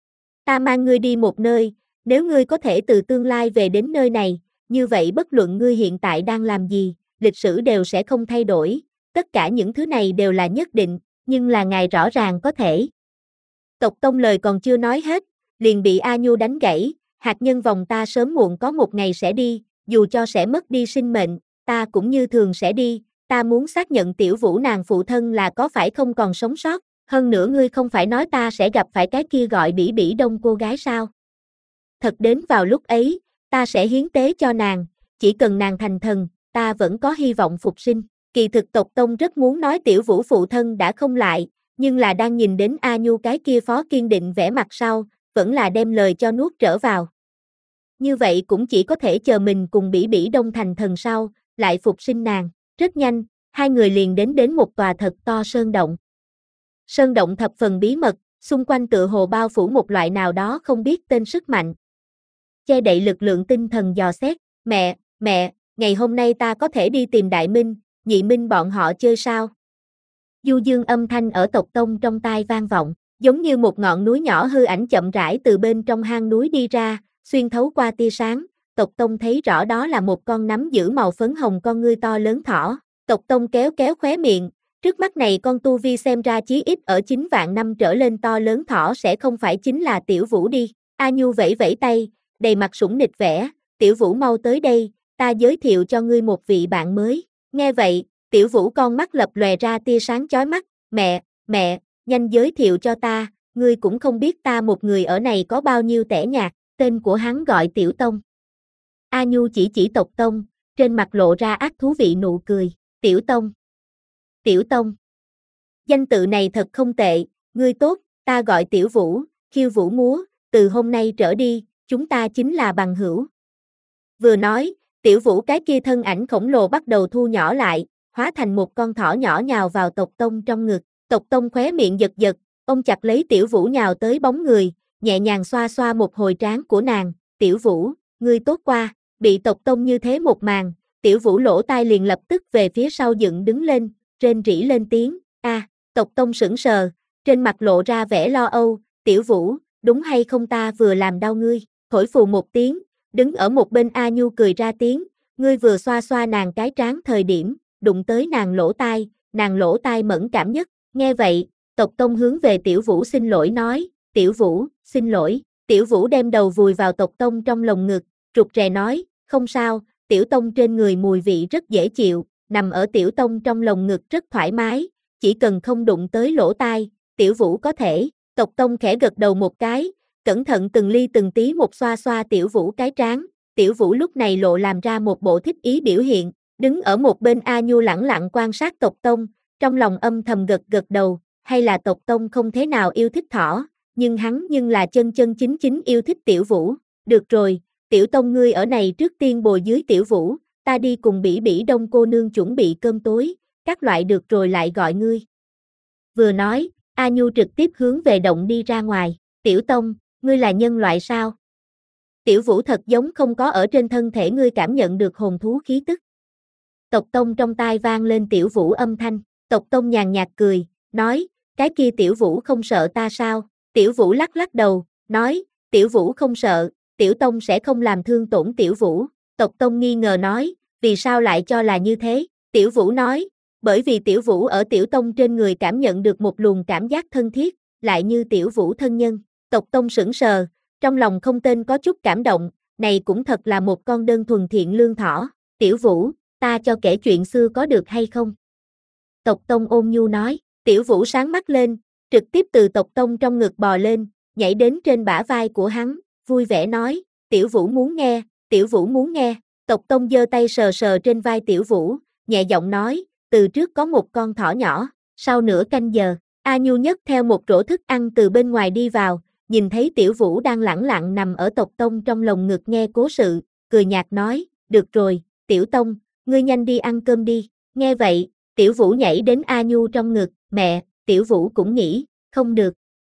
Ta mang ngươi đi một nơi, nếu ngươi có thể từ tương lai về đến nơi này, như vậy bất luận ngươi hiện tại đang làm gì, lịch sử đều sẽ không thay đổi, tất cả những thứ này đều là nhất định, nhưng là ngài rõ ràng có thể. Tộc Tông lời còn chưa nói hết, liền bị A Nhu đánh gãy, hạt nhân vòng ta sớm muộn có một ngày sẽ đi, dù cho sẽ mất đi sinh mệnh, ta cũng như thường sẽ đi, ta muốn xác nhận Tiểu Vũ nàng phụ thân là có phải không còn sống sót, hơn nữa ngươi không phải nói ta sẽ gặp phải cái kia gọi Bỉ Bỉ Đông cô gái sao? Thật đến vào lúc ấy, ta sẽ hiến tế cho nàng, chỉ cần nàng thành thần, ta vẫn có hy vọng phục sinh. Kỳ thực Tộc Tông rất muốn nói Tiểu Vũ phụ thân đã không lại, nhưng là đang nhìn đến A Nhu cái kia phó kiên định vẻ mặt sau, vẫn là đem lời cho nuốt trở vào. Như vậy cũng chỉ có thể chờ mình cùng Bỉ Bỉ Đông thành thần sau, lại phục sinh nàng. Rất nhanh, hai người liền đến đến một tòa thật to sơn động. Sơn động thập phần bí mật, xung quanh tựa hồ bao phủ một loại nào đó không biết tên sức mạnh. Che đậy lực lượng tinh thần dò xét, mẹ, mẹ, ngày hôm nay ta có thể đi tìm Đại Minh, Nhị Minh bọn họ chơi sao? Du dương âm thanh ở Tộc Tông trong tai vang vọng, giống như một ngọn núi nhỏ hư ảnh chậm rãi từ bên trong hang núi đi ra, xuyên thấu qua tia sáng, Tộc Tông thấy rõ đó là một con nắm giữ màu phấn hồng con ngươi to lớn thỏ. Tộc Tông kéo kéo khóe miệng, trước mắt này con tu vi xem ra chí ít ở chín vạn năm trở lên to lớn thỏ sẽ không phải chính là Tiểu Vũ đi. A Nhu vẫy vẫy tay, đầy mặt sủng nịch vẻ, Tiểu Vũ mau tới đây, ta giới thiệu cho ngươi một vị bạn mới. Nghe vậy, Tiểu Vũ con mắt lập lòe ra tia sáng chói mắt, mẹ, mẹ, nhanh giới thiệu cho ta, ngươi cũng không biết ta một người ở này có bao nhiêu tẻ nhạt, tên của hắn gọi Tiểu Tông. A Nhu chỉ chỉ Tộc Tông, trên mặt lộ ra ác thú vị nụ cười, Tiểu Tông. Tiểu Tông. Danh tự này thật không tệ, ngươi tốt, ta gọi Tiểu Vũ, khiêu vũ múa, từ hôm nay trở đi, chúng ta chính là bằng hữu. Vừa nói, Tiểu Vũ cái kia thân ảnh khổng lồ bắt đầu thu nhỏ lại, hóa thành một con thỏ nhỏ nhào vào Tộc Tông trong ngực. Tộc Tông khóe miệng giật giật, ôm chặt lấy Tiểu Vũ nhào tới bóng người, nhẹ nhàng xoa xoa một hồi trán của nàng, Tiểu Vũ, ngươi tốt qua, bị Tộc Tông như thế một màn, Tiểu Vũ lỗ tai liền lập tức về phía sau dựng đứng lên, rên rỉ lên tiếng, a, à, Tộc Tông sững sờ, trên mặt lộ ra vẻ lo âu, Tiểu Vũ, đúng hay không ta vừa làm đau ngươi, thổi phù một tiếng, đứng ở một bên A Nhu cười ra tiếng, ngươi vừa xoa xoa nàng cái trán thời điểm, đụng tới nàng lỗ tai, nàng lỗ tai mẫn cảm nhất, nghe vậy, Tộc Tông hướng về Tiểu Vũ xin lỗi nói, Tiểu Vũ, xin lỗi, Tiểu Vũ đem đầu vùi vào Tộc Tông trong lồng ngực, rụt rè nói, không sao, Tiểu Tông trên người mùi vị rất dễ chịu, nằm ở Tiểu Tông trong lồng ngực rất thoải mái, chỉ cần không đụng tới lỗ tai, Tiểu Vũ có thể. Tộc Tông khẽ gật đầu một cái, cẩn thận từng ly từng tí một xoa xoa Tiểu Vũ cái trán, Tiểu Vũ lúc này lộ làm ra một bộ thích ý biểu hiện, đứng ở một bên A Nhu lẳng lặng quan sát Tộc Tông, trong lòng âm thầm gật gật đầu, hay là Tộc Tông không thế nào yêu thích thỏ, nhưng hắn nhưng là chân chân chính chính yêu thích Tiểu Vũ, được rồi, Tiểu Tông ngươi ở này trước tiên bồi dưới Tiểu Vũ, ta đi cùng Bỉ Bỉ Đông cô nương chuẩn bị cơm tối, các loại được rồi lại gọi ngươi. Vừa nói, A Nhu trực tiếp hướng về động đi ra ngoài, Tiểu Tông, ngươi là nhân loại sao? Tiểu Vũ thật giống không có ở trên thân thể ngươi cảm nhận được hồn thú khí tức. Tộc Tông trong tai vang lên Tiểu Vũ âm thanh, Tộc Tông nhàn nhạt cười, nói, cái kia Tiểu Vũ không sợ ta sao? Tiểu Vũ lắc lắc đầu, nói, Tiểu Vũ không sợ, Tiểu Tông sẽ không làm thương tổn Tiểu Vũ. Tộc Tông nghi ngờ nói, vì sao lại cho là như thế? Tiểu Vũ nói, bởi vì Tiểu Vũ ở Tiểu Tông trên người cảm nhận được một luồng cảm giác thân thiết, lại như Tiểu Vũ thân nhân. Tộc Tông sững sờ, trong lòng không tên có chút cảm động, này cũng thật là một con đơn thuần thiện lương thỏ. Tiểu Vũ, ta cho kể chuyện xưa có được hay không? Tộc Tông ôn nhu nói, Tiểu Vũ sáng mắt lên, trực tiếp từ tộc tông trong ngực bò lên, nhảy đến trên bả vai của hắn, vui vẻ nói, Tiểu Vũ muốn nghe, Tiểu Vũ muốn nghe, tộc tông giơ tay sờ sờ trên vai Tiểu Vũ, nhẹ giọng nói, từ trước có một con thỏ nhỏ, sau nửa canh giờ, A Nhu nhấc theo một rổ thức ăn từ bên ngoài đi vào, nhìn thấy Tiểu Vũ đang lẳng lặng nằm ở tộc tông trong lồng ngực nghe cố sự, cười nhạt nói, được rồi, Tiểu Tông, ngươi nhanh đi ăn cơm đi, nghe vậy, Tiểu Vũ nhảy đến A Nhu trong ngực, mẹ, Tiểu Vũ cũng nghĩ, không được.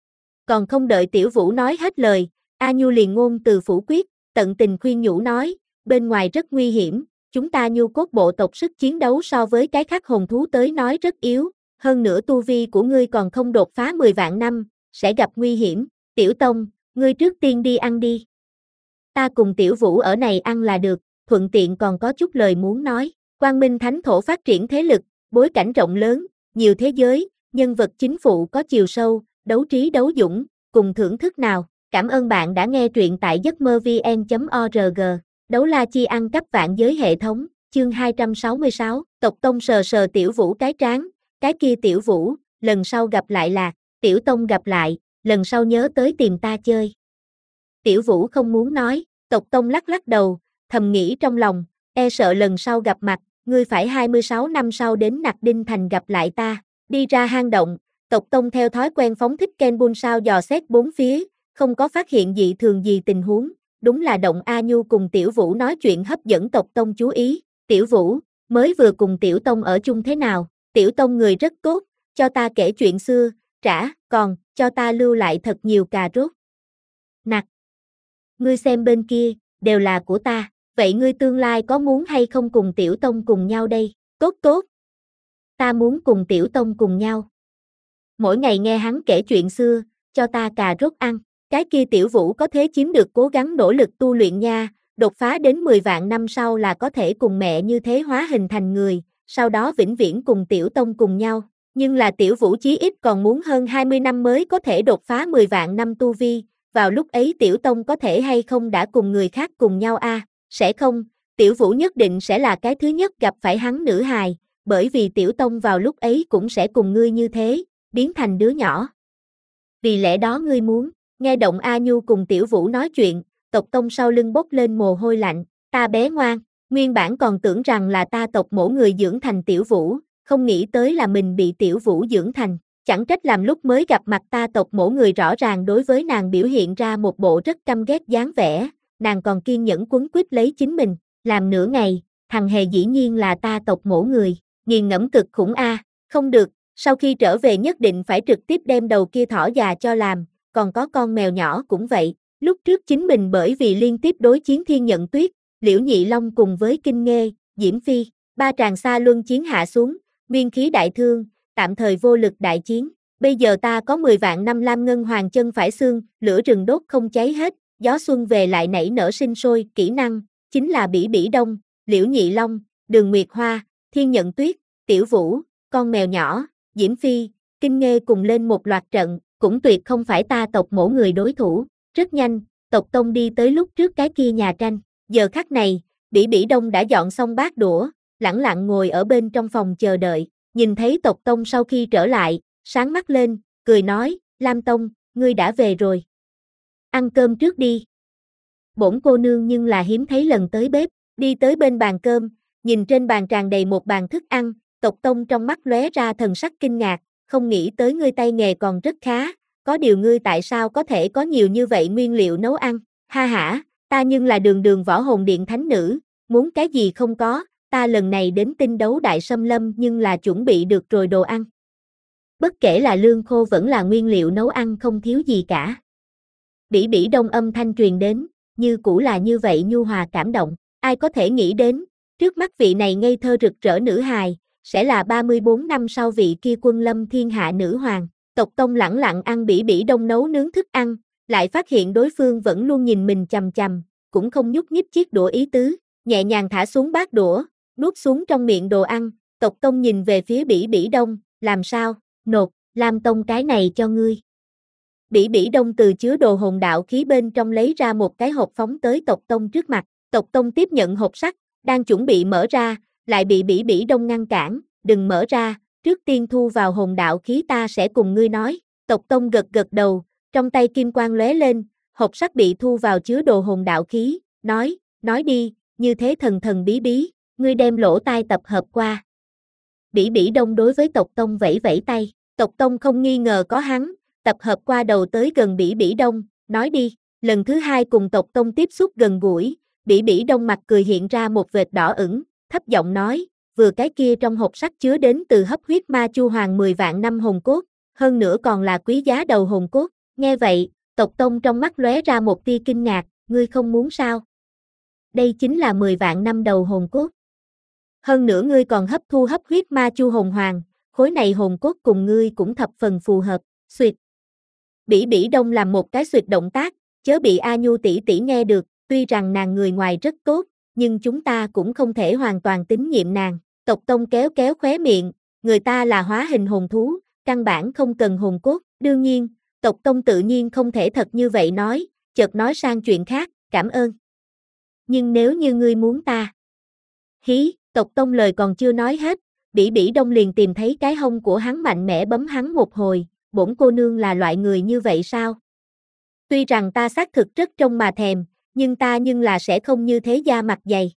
Còn không đợi Tiểu Vũ nói hết lời, A Nhu liền ngôn từ phủ quyết, tận tình khuyên nhủ nói, bên ngoài rất nguy hiểm, chúng ta Nhu cốt bộ tộc sức chiến đấu so với cái khác hồn thú tới nói rất yếu, hơn nữa tu vi của ngươi còn không đột phá mười vạn năm, sẽ gặp nguy hiểm, Tiểu Tông, ngươi trước tiên đi ăn đi. Ta cùng Tiểu Vũ ở này ăn là được, thuận tiện còn có chút lời muốn nói, Quang Minh Thánh Thổ phát triển thế lực, bối cảnh rộng lớn, nhiều thế giới, nhân vật chính phụ có chiều sâu, đấu trí đấu dũng, cùng thưởng thức nào. Cảm ơn bạn đã nghe truyện tại giấc mơ vn chấm org. Đấu la chi ăn cắp vạn giới hệ thống, chương hai trăm sáu mươi sáu, tộc tông sờ sờ Tiểu Vũ cái trán, cái kia Tiểu Vũ, lần sau gặp lại là, Tiểu Tông gặp lại, lần sau nhớ tới tìm ta chơi. Tiểu Vũ không muốn nói, tộc tông lắc lắc đầu, thầm nghĩ trong lòng, e sợ lần sau gặp mặt, ngươi phải hai mươi sáu năm sau đến Nặc Đinh Thành gặp lại ta, đi ra hang động, tộc tông theo thói quen phóng thích Ken Bun sao dò xét bốn phía, không có phát hiện dị thường gì tình huống, đúng là động A Nhu cùng Tiểu Vũ nói chuyện hấp dẫn tộc tông chú ý, Tiểu Vũ, mới vừa cùng Tiểu Tông ở chung thế nào, Tiểu Tông người rất tốt, cho ta kể chuyện xưa, trả, còn, cho ta lưu lại thật nhiều cà rốt. Nặc, ngươi xem bên kia, đều là của ta, vậy ngươi tương lai có muốn hay không cùng Tiểu Tông cùng nhau đây, tốt tốt. Ta muốn cùng Tiểu Tông cùng nhau. Mỗi ngày nghe hắn kể chuyện xưa, cho ta cà rốt ăn. Cái kia Tiểu Vũ có thế chiếm được cố gắng nỗ lực tu luyện nha, đột phá đến mười vạn năm sau là có thể cùng mẹ như thế hóa hình thành người, sau đó vĩnh viễn cùng Tiểu Tông cùng nhau. Nhưng là Tiểu Vũ chí ít còn muốn hơn hai mươi năm mới có thể đột phá mười vạn năm tu vi, vào lúc ấy Tiểu Tông có thể hay không đã cùng người khác cùng nhau a? À? Sẽ không, Tiểu Vũ nhất định sẽ là cái thứ nhất gặp phải hắn nữ hài, bởi vì Tiểu Tông vào lúc ấy cũng sẽ cùng ngươi như thế, biến thành đứa nhỏ. Vì lẽ đó ngươi muốn, nghe động A Nhu cùng Tiểu Vũ nói chuyện, tộc tông sau lưng bốc lên mồ hôi lạnh, ta bé ngoan, nguyên bản còn tưởng rằng là ta tộc mổ người dưỡng thành Tiểu Vũ, không nghĩ tới là mình bị Tiểu Vũ dưỡng thành, chẳng trách làm lúc mới gặp mặt ta tộc mổ người rõ ràng đối với nàng biểu hiện ra một bộ rất căm ghét dáng vẻ, nàng còn kiên nhẫn quấn quýt lấy chính mình, làm nửa ngày, thằng hề dĩ nhiên là ta tộc mổ người, nghiền ngẫm cực khủng a, không được, sau khi trở về nhất định phải trực tiếp đem đầu kia thỏ già cho làm, còn có con mèo nhỏ cũng vậy, lúc trước chính mình bởi vì liên tiếp đối chiến Thiên Nhận Tuyết, Liễu Nhị Long cùng với Kinh Nghê, Diễm Phi, ba tràng xa luân chiến hạ xuống, nguyên khí đại thương, tạm thời vô lực đại chiến, bây giờ ta có mười vạn năm lam ngân hoàng chân phải xương, lửa rừng đốt không cháy hết, gió xuân về lại nảy nở sinh sôi, kỹ năng, chính là Bỉ Bỉ Đông, Liễu Nhị Long, Đường Nguyệt Hoa, Thiên Nhận Tuyết, Tiểu Vũ, con mèo nhỏ, Diễm Phi, Kinh Nghê cùng lên một loạt trận, cũng tuyệt không phải ta tộc mổ người đối thủ, rất nhanh, tộc tông đi tới lúc trước cái kia nhà tranh, giờ khắc này, Bỉ Bỉ Đông đã dọn xong bát đũa, lẳng lặng ngồi ở bên trong phòng chờ đợi, nhìn thấy tộc tông sau khi trở lại, sáng mắt lên, cười nói, Lam Tông, ngươi đã về rồi. Ăn cơm trước đi. Bổn cô nương nhưng là hiếm thấy lần tới bếp, đi tới bên bàn cơm, nhìn trên bàn tràn đầy một bàn thức ăn, tộc tông trong mắt lóe ra thần sắc kinh ngạc, không nghĩ tới ngươi tay nghề còn rất khá, có điều ngươi tại sao có thể có nhiều như vậy nguyên liệu nấu ăn, ha hả, ta nhưng là đường đường võ hồn điện thánh nữ, muốn cái gì không có, ta lần này đến tinh đấu đại xâm lâm nhưng là chuẩn bị được rồi đồ ăn. Bất kể là lương khô vẫn là nguyên liệu nấu ăn không thiếu gì cả. Bỉ Bỉ Đông âm thanh truyền đến, như cũ là như vậy nhu hòa cảm động, ai có thể nghĩ đến, trước mắt vị này ngây thơ rực rỡ nữ hài, sẽ là ba mươi bốn năm sau vị kia quân lâm thiên hạ nữ hoàng. Tộc tông lẳng lặng ăn Bỉ Bỉ Đông nấu nướng thức ăn, lại phát hiện đối phương vẫn luôn nhìn mình chằm chằm, cũng không nhúc nhích chiếc đũa ý tứ, nhẹ nhàng thả xuống bát đũa, nuốt xuống trong miệng đồ ăn, tộc tông nhìn về phía Bỉ Bỉ Đông, làm sao, nột, Lam Tông cái này cho ngươi. Bỉ Bỉ Đông từ chứa đồ hồn đạo khí bên trong lấy ra một cái hộp phóng tới tộc tông trước mặt, tộc tông tiếp nhận hộp sắt, đang chuẩn bị mở ra, lại bị Bỉ Bỉ Đông ngăn cản, đừng mở ra, trước tiên thu vào hồn đạo khí ta sẽ cùng ngươi nói, Tộc Tông gật gật đầu, trong tay kim quang lóe lên, hộp sắt bị thu vào chứa đồ hồn đạo khí, nói, nói đi, như thế thần thần bí bí, ngươi đem lỗ tai tập hợp qua. Bỉ Bỉ Đông đối với Tộc Tông vẫy vẫy tay, Tộc Tông không nghi ngờ có hắn, tập hợp qua đầu tới gần Bỉ Bỉ Đông, nói đi, lần thứ hai cùng Tộc Tông tiếp xúc gần gũi, Bỉ Bỉ Đông mặt cười hiện ra một vệt đỏ ửng, thấp giọng nói, vừa cái kia trong hộp sắt chứa đến từ hấp huyết ma chu hoàng mười vạn năm hồn cốt, hơn nữa còn là quý giá đầu hồn cốt, nghe vậy, Tộc Tông trong mắt lóe ra một tia kinh ngạc, ngươi không muốn sao? Đây chính là mười vạn năm đầu hồn cốt. Hơn nữa ngươi còn hấp thu hấp huyết ma chu hồn hoàng, khối này hồn cốt cùng ngươi cũng thập phần phù hợp, xuyệt. Bỉ Bỉ Đông làm một cái xuyệt động tác, chớ bị A Nhu tỷ tỷ nghe được, tuy rằng nàng người ngoài rất tốt, nhưng chúng ta cũng không thể hoàn toàn tín nhiệm nàng. Tộc Tông kéo kéo khóe miệng, người ta là hóa hình hồn thú, căn bản không cần hồn cốt, đương nhiên, Tộc Tông tự nhiên không thể thật như vậy nói, chợt nói sang chuyện khác, cảm ơn. Nhưng nếu như ngươi muốn ta. Hí, Tộc Tông lời còn chưa nói hết, Bỉ Bỉ Đông liền tìm thấy cái hông của hắn mạnh mẽ bấm hắn một hồi, bổn cô nương là loại người như vậy sao? Tuy rằng ta xác thực rất trông mà thèm, nhưng ta nhưng là sẽ không như thế da mặt dày.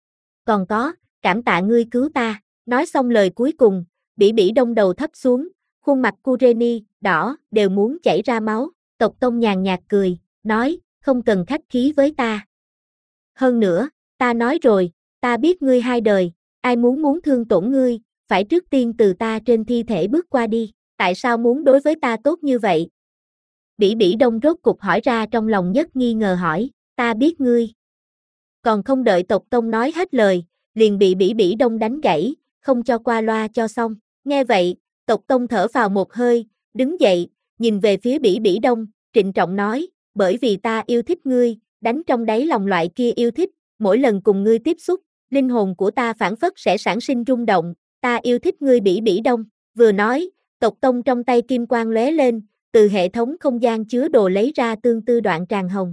Còn có, cảm tạ ngươi cứu ta, nói xong lời cuối cùng, Bỉ Bỉ Đông đầu thấp xuống, khuôn mặt Kureni, đỏ, đều muốn chảy ra máu, Tộc Tông nhàn nhạt cười, nói, không cần khách khí với ta. Hơn nữa, ta nói rồi, ta biết ngươi hai đời, ai muốn muốn thương tổn ngươi, phải trước tiên từ ta trên thi thể bước qua đi, tại sao muốn đối với ta tốt như vậy? Bỉ Bỉ Đông rốt cục hỏi ra trong lòng nhất nghi ngờ hỏi, ta biết ngươi. Còn không đợi Tộc Tông nói hết lời, liền bị Bỉ Bỉ Đông đánh gãy, không cho qua loa cho xong. Nghe vậy, Tộc Tông thở phào một hơi, đứng dậy, nhìn về phía Bỉ Bỉ Đông, trịnh trọng nói, bởi vì ta yêu thích ngươi, đánh trong đáy lòng loại kia yêu thích, mỗi lần cùng ngươi tiếp xúc, linh hồn của ta phản phất sẽ sản sinh rung động, ta yêu thích ngươi Bỉ Bỉ Đông. Vừa nói, Tộc Tông trong tay kim quang lóe lên, từ hệ thống không gian chứa đồ lấy ra tương tư đoạn tràng hồng.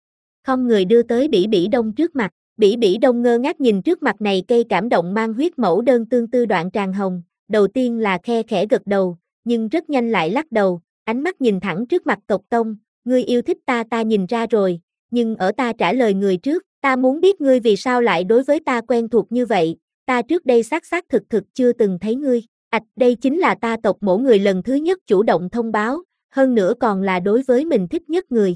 Không người đưa tới Bỉ Bỉ Đông trước mặt, Bỉ Bỉ Đông ngơ ngác nhìn trước mặt này cây cảm động mang huyết mẫu đơn tương tư đoạn tràng hồng, đầu tiên là khe khẽ gật đầu, nhưng rất nhanh lại lắc đầu, ánh mắt nhìn thẳng trước mặt Tộc Tông, ngươi yêu thích ta ta nhìn ra rồi, nhưng ở ta trả lời người trước, ta muốn biết ngươi vì sao lại đối với ta quen thuộc như vậy, ta trước đây xác xác thực thực chưa từng thấy ngươi, ạch đây chính là ta Tộc Mỗ người lần thứ nhất chủ động thông báo, hơn nữa còn là đối với mình thích nhất người.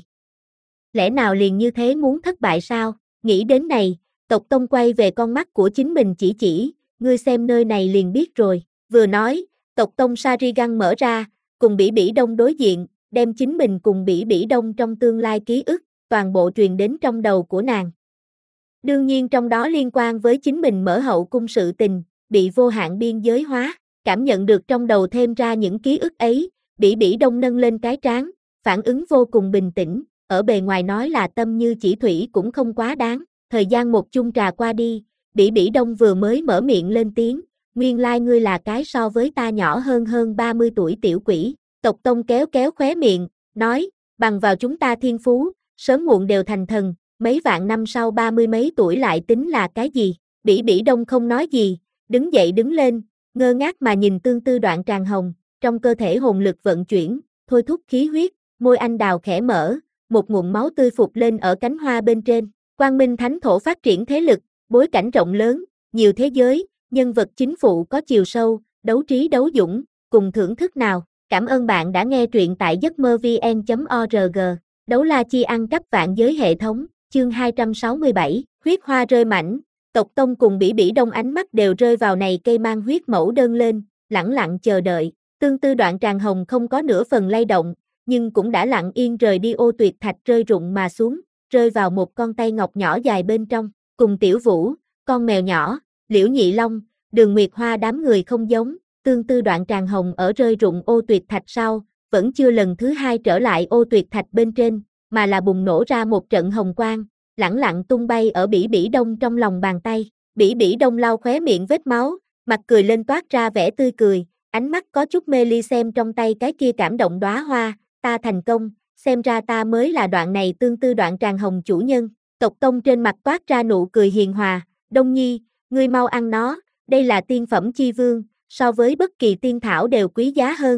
Lẽ nào liền như thế muốn thất bại sao? Nghĩ đến này, Tộc Tông quay về con mắt của chính mình chỉ chỉ, ngươi xem nơi này liền biết rồi. Vừa nói, Tộc Tông Sharingan mở ra, cùng Bỉ Bỉ Đông đối diện, đem chính mình cùng Bỉ Bỉ Đông trong tương lai ký ức, toàn bộ truyền đến trong đầu của nàng. Đương nhiên trong đó liên quan với chính mình mở hậu cung sự tình, bị vô hạn biên giới hóa, cảm nhận được trong đầu thêm ra những ký ức ấy, Bỉ Bỉ Đông nâng lên cái trán, phản ứng vô cùng bình tĩnh, ở bề ngoài nói là tâm như chỉ thủy cũng không quá đáng. Thời gian một chung trà qua đi, Bỉ Bỉ Đông vừa mới mở miệng lên tiếng, nguyên lai ngươi là cái so với ta nhỏ hơn hơn ba mươi tuổi tiểu quỷ. Tộc Tông kéo kéo khóe miệng, nói, bằng vào chúng ta thiên phú, sớm muộn đều thành thần, mấy vạn năm sau ba mươi mấy tuổi lại tính là cái gì? Bỉ Bỉ Đông không nói gì, đứng dậy đứng lên, ngơ ngác mà nhìn tương tư đoạn tràng hồng, trong cơ thể hồn lực vận chuyển, thôi thúc khí huyết, môi anh đào khẽ mở, một nguồn máu tươi phụt lên ở cánh hoa bên trên. Quang Minh Thánh Thổ phát triển thế lực, bối cảnh rộng lớn, nhiều thế giới, nhân vật chính phụ có chiều sâu, đấu trí đấu dũng, cùng thưởng thức nào. Cảm ơn bạn đã nghe truyện tại giấc mơ vn chấm org. Đấu la chi ăn cắp vạn giới hệ thống, chương hai trăm sáu mươi bảy, huyết hoa rơi mảnh. Tộc Tông cùng Bỉ Bỉ Đông ánh mắt đều rơi vào này cây mang huyết mẫu đơn lên, lẳng lặng chờ đợi. Tương tư đoạn tràng hồng không có nửa phần lay động, nhưng cũng đã lặng yên rời đi ô tuyệt thạch rơi rụng mà xuống, rơi vào một con tay ngọc nhỏ dài bên trong, cùng Tiểu Vũ, con mèo nhỏ, Liễu Nhị Long, Đường Nguyệt Hoa đám người không giống, tương tư đoạn tràng hồng ở rơi rụng ô tuyệt thạch sau, vẫn chưa lần thứ hai trở lại ô tuyệt thạch bên trên, mà là bùng nổ ra một trận hồng quang, lẳng lặng tung bay ở Bỉ Bỉ Đông trong lòng bàn tay. Bỉ Bỉ Đông lau khóe miệng vết máu, mặt cười lên toát ra vẻ tươi cười, ánh mắt có chút mê ly xem trong tay cái kia cảm động đóa hoa, ta thành công, xem ra ta mới là đoạn này tương tư đoạn tràng hồng chủ nhân. Tộc Tông trên mặt toát ra nụ cười hiền hòa, Đông Nhi, ngươi mau ăn nó, đây là tiên phẩm chi vương, so với bất kỳ tiên thảo đều quý giá hơn,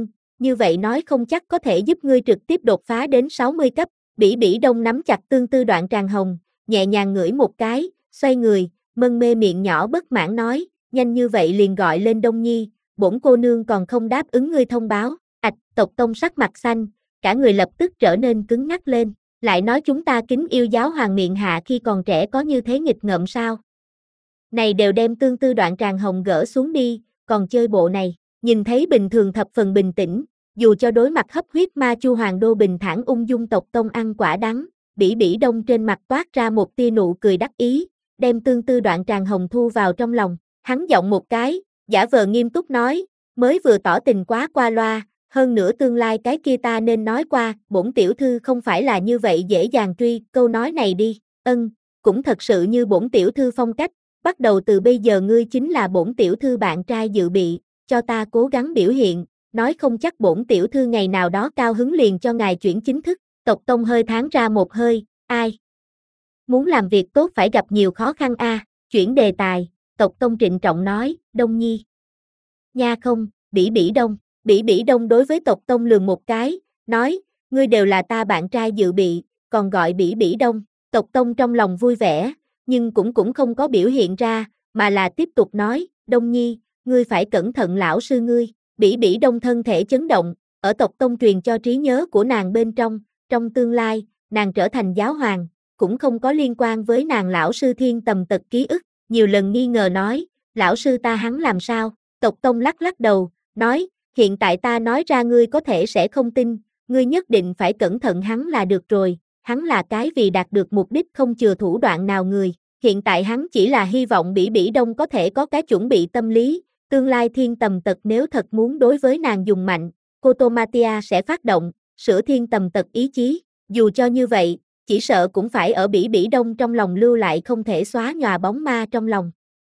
như vậy nói không chắc có thể giúp ngươi trực tiếp đột phá đến sáu mươi cấp. Bỉ Bỉ Đông nắm chặt tương tư đoạn tràng hồng, nhẹ nhàng ngửi một cái, xoay người, mân mê miệng nhỏ bất mãn nói, nhanh như vậy liền gọi lên Đông Nhi, bổn cô nương còn không đáp ứng ngươi thông báo. Ạch, Tộc Tông sắc mặt xanh, cả người lập tức trở nên cứng ngắc lên, lại nói chúng ta kính yêu giáo hoàng miệng hạ khi còn trẻ có như thế nghịch ngợm sao? Này đều đem tương tư đoạn tràng hồng gỡ xuống đi, còn chơi bộ này, nhìn thấy bình thường thập phần bình tĩnh, dù cho đối mặt hấp huyết ma chu hoàng đô bình thản ung dung Tộc Tông ăn quả đắng, Bỉ Bỉ Đông trên mặt toát ra một tia nụ cười đắc ý, đem tương tư đoạn tràng hồng thu vào trong lòng, hắn giọng một cái, giả vờ nghiêm túc nói, mới vừa tỏ tình quá qua loa, hơn nữa tương lai cái kia ta nên nói qua, bổn tiểu thư không phải là như vậy dễ dàng truy, câu nói này đi, ân, cũng thật sự như bổn tiểu thư phong cách, bắt đầu từ bây giờ ngươi chính là bổn tiểu thư bạn trai dự bị, cho ta cố gắng biểu hiện, nói không chắc bổn tiểu thư ngày nào đó cao hứng liền cho ngài chuyển chính thức. Tộc Tông hơi thán ra một hơi, ai? Muốn làm việc tốt phải gặp nhiều khó khăn a. À. Chuyển đề tài, Tộc Tông trịnh trọng nói, Đông Nhi. Nha không, Bỉ Bỉ Đông, Bỉ Bỉ Đông đối với Tộc Tông lườm một cái, nói, ngươi đều là ta bạn trai dự bị, còn gọi Bỉ Bỉ Đông. Tộc Tông trong lòng vui vẻ, nhưng cũng cũng không có biểu hiện ra, mà là tiếp tục nói, Đông Nhi, ngươi phải cẩn thận lão sư ngươi. Bỉ Bỉ Đông thân thể chấn động, ở Tộc Tông truyền cho trí nhớ của nàng bên trong, trong tương lai, nàng trở thành giáo hoàng, cũng không có liên quan với nàng lão sư thiên tầm tật ký ức, nhiều lần nghi ngờ nói, lão sư ta hắn làm sao, Tộc Tông lắc lắc đầu, nói, hiện tại ta nói ra ngươi có thể sẽ không tin, ngươi nhất định phải cẩn thận hắn là được rồi, hắn là cái vì đạt được mục đích không chừa thủ đoạn nào người, hiện tại hắn chỉ là hy vọng Bỉ Bỉ Đông có thể có cái chuẩn bị tâm lý, tương lai thiên tầm tật nếu thật muốn đối với nàng dùng mạnh, Kotomatia sẽ phát động, sửa thiên tầm tật ý chí, dù cho như vậy, chỉ sợ cũng phải ở Bỉ Bỉ Đông trong lòng lưu lại không thể xóa nhòa bóng ma trong lòng.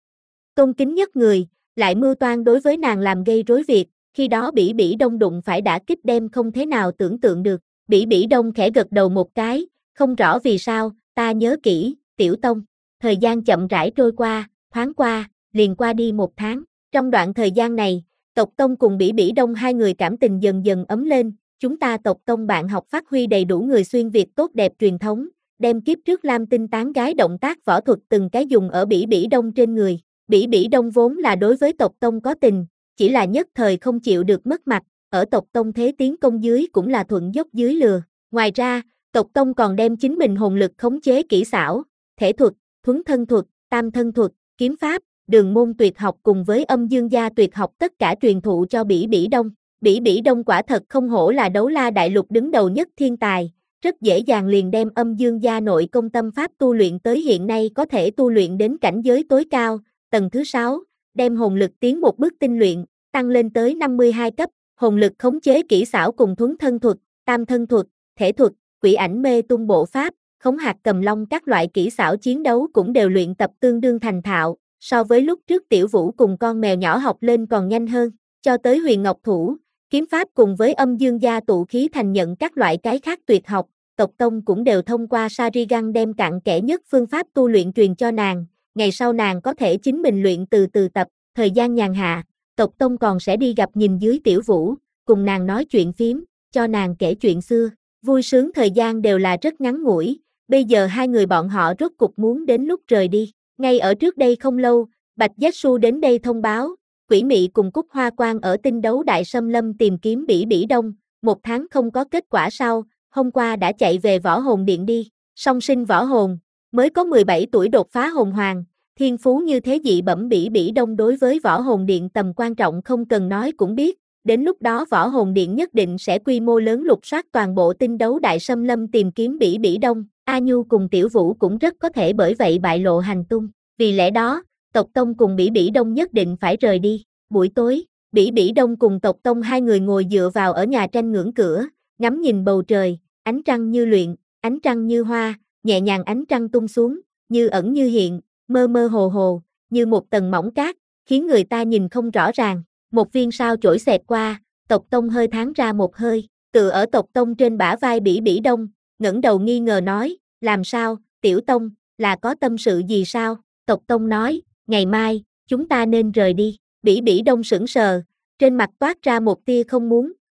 Tôn kính nhất người, lại mưu toan đối với nàng làm gây rối việc, khi đó Bỉ Bỉ Đông đụng phải đả kích đem không thế nào tưởng tượng được, Bỉ Bỉ Đông khẽ gật đầu một cái, không rõ vì sao, ta nhớ kỹ, Tiểu Tông, thời gian chậm rãi trôi qua, thoáng qua, liền qua đi một tháng, trong đoạn thời gian này, Tộc Tông cùng Bỉ Bỉ Đông hai người cảm tình dần dần ấm lên, chúng ta Tộc Tông bạn học phát huy đầy đủ người xuyên Việt tốt đẹp truyền thống, đem kiếp trước Lam Tinh tán gái động tác võ thuật từng cái dùng ở Bỉ Bỉ Đông trên người. Bỉ Bỉ Đông vốn là đối với Tộc Tông có tình, chỉ là nhất thời không chịu được mất mặt, ở Tộc Tông thế tiến công dưới cũng là thuận dốc dưới lừa. Ngoài ra, Tộc Tông còn đem chính mình hồn lực khống chế kỹ xảo, thể thuật, thuấn thân thuật, tam thân thuật, kiếm pháp, đường môn tuyệt học cùng với âm dương gia tuyệt học tất cả truyền thụ cho Bỉ Bỉ Đông. Bỉ Bỉ Đông quả thật không hổ là đấu la đại lục đứng đầu nhất thiên tài, rất dễ dàng liền đem âm dương gia nội công tâm pháp tu luyện tới hiện nay có thể tu luyện đến cảnh giới tối cao, tầng thứ sáu, đem hồn lực tiến một bước tinh luyện, tăng lên tới năm mươi hai cấp, hồn lực khống chế kỹ xảo cùng thuấn thân thuật, tam thân thuật, thể thuật, quỷ ảnh mê tung bộ pháp, khống hạt cầm long các loại kỹ xảo chiến đấu cũng đều luyện tập tương đương thành thạo, so với lúc trước Tiểu Vũ cùng con mèo nhỏ học lên còn nhanh hơn, cho tới Huyền Ngọc Thủ, kiếm pháp cùng với âm dương gia tụ khí thành nhận các loại cái khác tuyệt học, Tộc Tông cũng đều thông qua Sharingan đem cặn kẽ nhất phương pháp tu luyện truyền cho nàng, ngày sau nàng có thể chính mình luyện từ từ tập, thời gian nhàn hạ, Tộc Tông còn sẽ đi gặp nhìn dưới Tiểu Vũ, cùng nàng nói chuyện phím, cho nàng kể chuyện xưa, vui sướng thời gian đều là rất ngắn ngủi, bây giờ hai người bọn họ rốt cục muốn đến lúc rời đi, ngay ở trước đây không lâu, Bạch Giác Su đến đây thông báo, Quỷ Mị cùng Cúc Hoa Quang ở tinh đấu Đại Sâm Lâm tìm kiếm Bỉ Bỉ Đông, một tháng không có kết quả sau, hôm qua đã chạy về Võ Hồn Điện đi, song sinh võ hồn, mới có mười bảy tuổi đột phá hồn hoàng, thiên phú như thế dị bẩm Bỉ Bỉ Đông đối với Võ Hồn Điện tầm quan trọng không cần nói cũng biết, đến lúc đó Võ Hồn Điện nhất định sẽ quy mô lớn lục soát toàn bộ tinh đấu Đại Sâm Lâm tìm kiếm Bỉ Bỉ Đông, A Nhu cùng Tiểu Vũ cũng rất có thể bởi vậy bại lộ hành tung, vì lẽ đó, Tộc Tông cùng Bỉ Bỉ Đông nhất định phải rời đi. Buổi tối, Bỉ Bỉ Đông cùng Tộc Tông hai người ngồi dựa vào ở nhà tranh ngưỡng cửa, ngắm nhìn bầu trời, ánh trăng như luyện, ánh trăng như hoa, nhẹ nhàng ánh trăng tung xuống, như ẩn như hiện, mơ mơ hồ hồ, như một tầng mỏng cát, khiến người ta nhìn không rõ ràng. Một viên sao chổi xẹt qua, Tộc Tông hơi thán ra một hơi, tựa ở Tộc Tông trên bả vai Bỉ Bỉ Đông, ngẩng đầu nghi ngờ nói, làm sao, Tiểu Tông, là có tâm sự gì sao? Tộc Tông nói, ngày mai, chúng ta nên rời đi. Bỉ Bỉ Đông sững sờ, trên mặt toát ra một tia không muốn,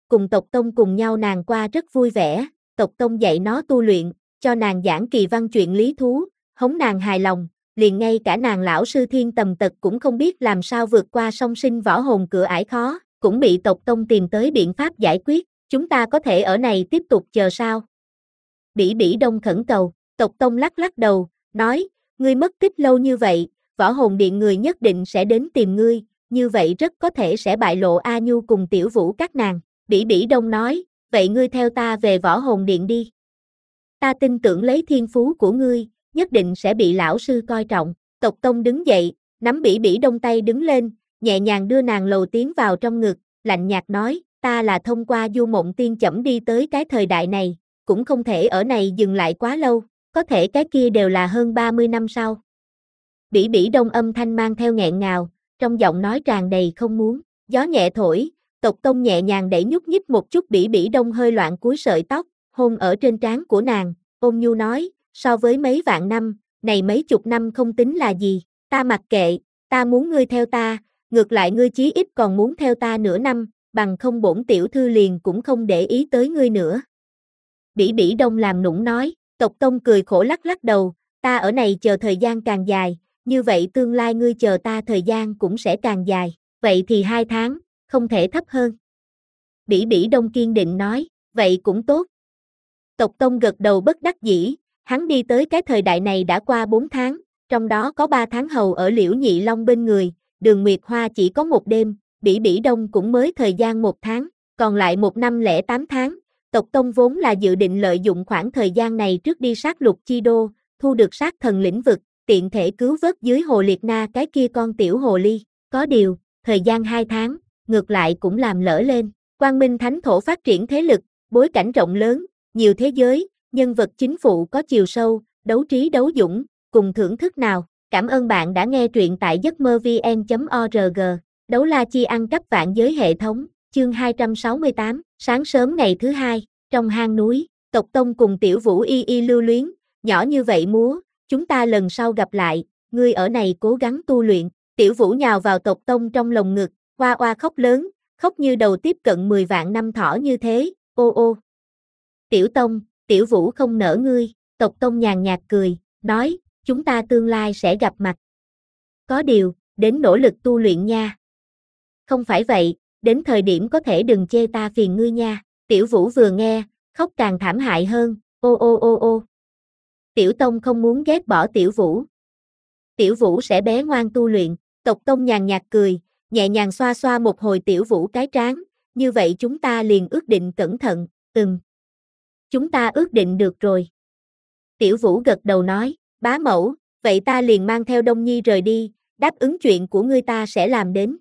cùng tộc tông cùng nhau nàng qua rất vui vẻ, tộc tông dạy nó tu luyện, cho nàng giảng kỳ văn chuyện lý thú, hống nàng hài lòng, liền ngay cả nàng lão sư thiên tầm tật cũng không biết làm sao vượt qua song sinh võ hồn cửa ải khó, cũng bị tộc tông tìm tới biện pháp giải quyết, chúng ta có thể ở này tiếp tục chờ sao? Bỉ Bỉ Đông khẩn cầu, tộc tông lắc lắc đầu, nói, ngươi mất tích lâu như vậy, võ hồn điện người nhất định sẽ đến tìm ngươi, như vậy rất có thể sẽ bại lộ A Nhu cùng Tiểu Vũ các nàng. Bỉ Bỉ Đông nói, vậy ngươi theo ta về võ hồn điện đi. Ta tin tưởng lấy thiên phú của ngươi, nhất định sẽ bị lão sư coi trọng. Tộc tông đứng dậy, nắm Bỉ Bỉ Đông tay đứng lên, nhẹ nhàng đưa nàng lầu tiến vào trong ngực, lạnh nhạt nói, ta là thông qua du mộng tiên chẩm đi tới cái thời đại này, cũng không thể ở này dừng lại quá lâu, có thể cái kia đều là hơn ba mươi năm sau. Bỉ Bỉ Đông âm thanh mang theo nghẹn ngào, trong giọng nói tràn đầy không muốn, gió nhẹ thổi, tộc tông nhẹ nhàng đẩy nhúc nhích một chút Bỉ Bỉ Đông hơi loạn cúi sợi tóc, hôn ở trên trán của nàng, ôn nhu nói, so với mấy vạn năm, này mấy chục năm không tính là gì, ta mặc kệ, ta muốn ngươi theo ta, ngược lại ngươi chí ít còn muốn theo ta nửa năm, bằng không bổn tiểu thư liền cũng không để ý tới ngươi nữa. Bỉ Bỉ Đông làm nũng nói, tộc tông cười khổ lắc lắc đầu, ta ở này chờ thời gian càng dài, như vậy tương lai ngươi chờ ta thời gian cũng sẽ càng dài, vậy thì hai tháng, không thể thấp hơn. Bỉ Bỉ Đông kiên định nói, vậy cũng tốt. Tộc tông gật đầu bất đắc dĩ, hắn đi tới cái thời đại này đã qua bốn tháng, trong đó có ba tháng hầu ở Liễu Nhị Long bên người, Đường Nguyệt Hoa chỉ có một đêm, Bỉ Bỉ Đông cũng mới thời gian một tháng, còn lại một năm lẻ tám tháng. Tộc tông vốn là dự định lợi dụng khoảng thời gian này trước đi sát lục chi đô, thu được sát thần lĩnh vực, tiện thể cứu vớt dưới hồ liệt na cái kia con tiểu hồ ly. Có điều, thời gian hai tháng, ngược lại cũng làm lỡ lên. Quang Minh Thánh Thổ phát triển thế lực, bối cảnh rộng lớn, nhiều thế giới, nhân vật chính phụ có chiều sâu, đấu trí đấu dũng, cùng thưởng thức nào. Cảm ơn bạn đã nghe truyện tại giấc mơ vn chấm org. Đấu la chi ăn cắp vạn giới hệ thống, chương hai trăm sáu mươi tám, sáng sớm ngày thứ hai, trong hang núi, tộc tông cùng Tiểu Vũ y y lưu luyến, nhỏ như vậy múa, chúng ta lần sau gặp lại, ngươi ở này cố gắng tu luyện. Tiểu Vũ nhào vào tộc tông trong lồng ngực, oa oa khóc lớn, khóc như đầu tiếp cận mười vạn năm thỏ như thế, ô ô. Tiểu Tông, Tiểu Vũ không nỡ ngươi, tộc tông nhàn nhạt cười, nói, chúng ta tương lai sẽ gặp mặt. Có điều, đến nỗ lực tu luyện nha. Không phải vậy, đến thời điểm có thể đừng chê ta phiền ngươi nha. Tiểu Vũ vừa nghe, khóc càng thảm hại hơn, ô ô ô ô. Tiểu Tông không muốn ghét bỏ Tiểu Vũ. Tiểu Vũ sẽ bé ngoan tu luyện, tộc tông nhàn nhạt cười, nhẹ nhàng xoa xoa một hồi Tiểu Vũ cái trán, như vậy chúng ta liền ước định cẩn thận, ừm. Chúng ta ước định được rồi. Tiểu Vũ gật đầu nói, bá mẫu, vậy ta liền mang theo Đông Nhi rời đi, đáp ứng chuyện của ngươi ta sẽ làm đến.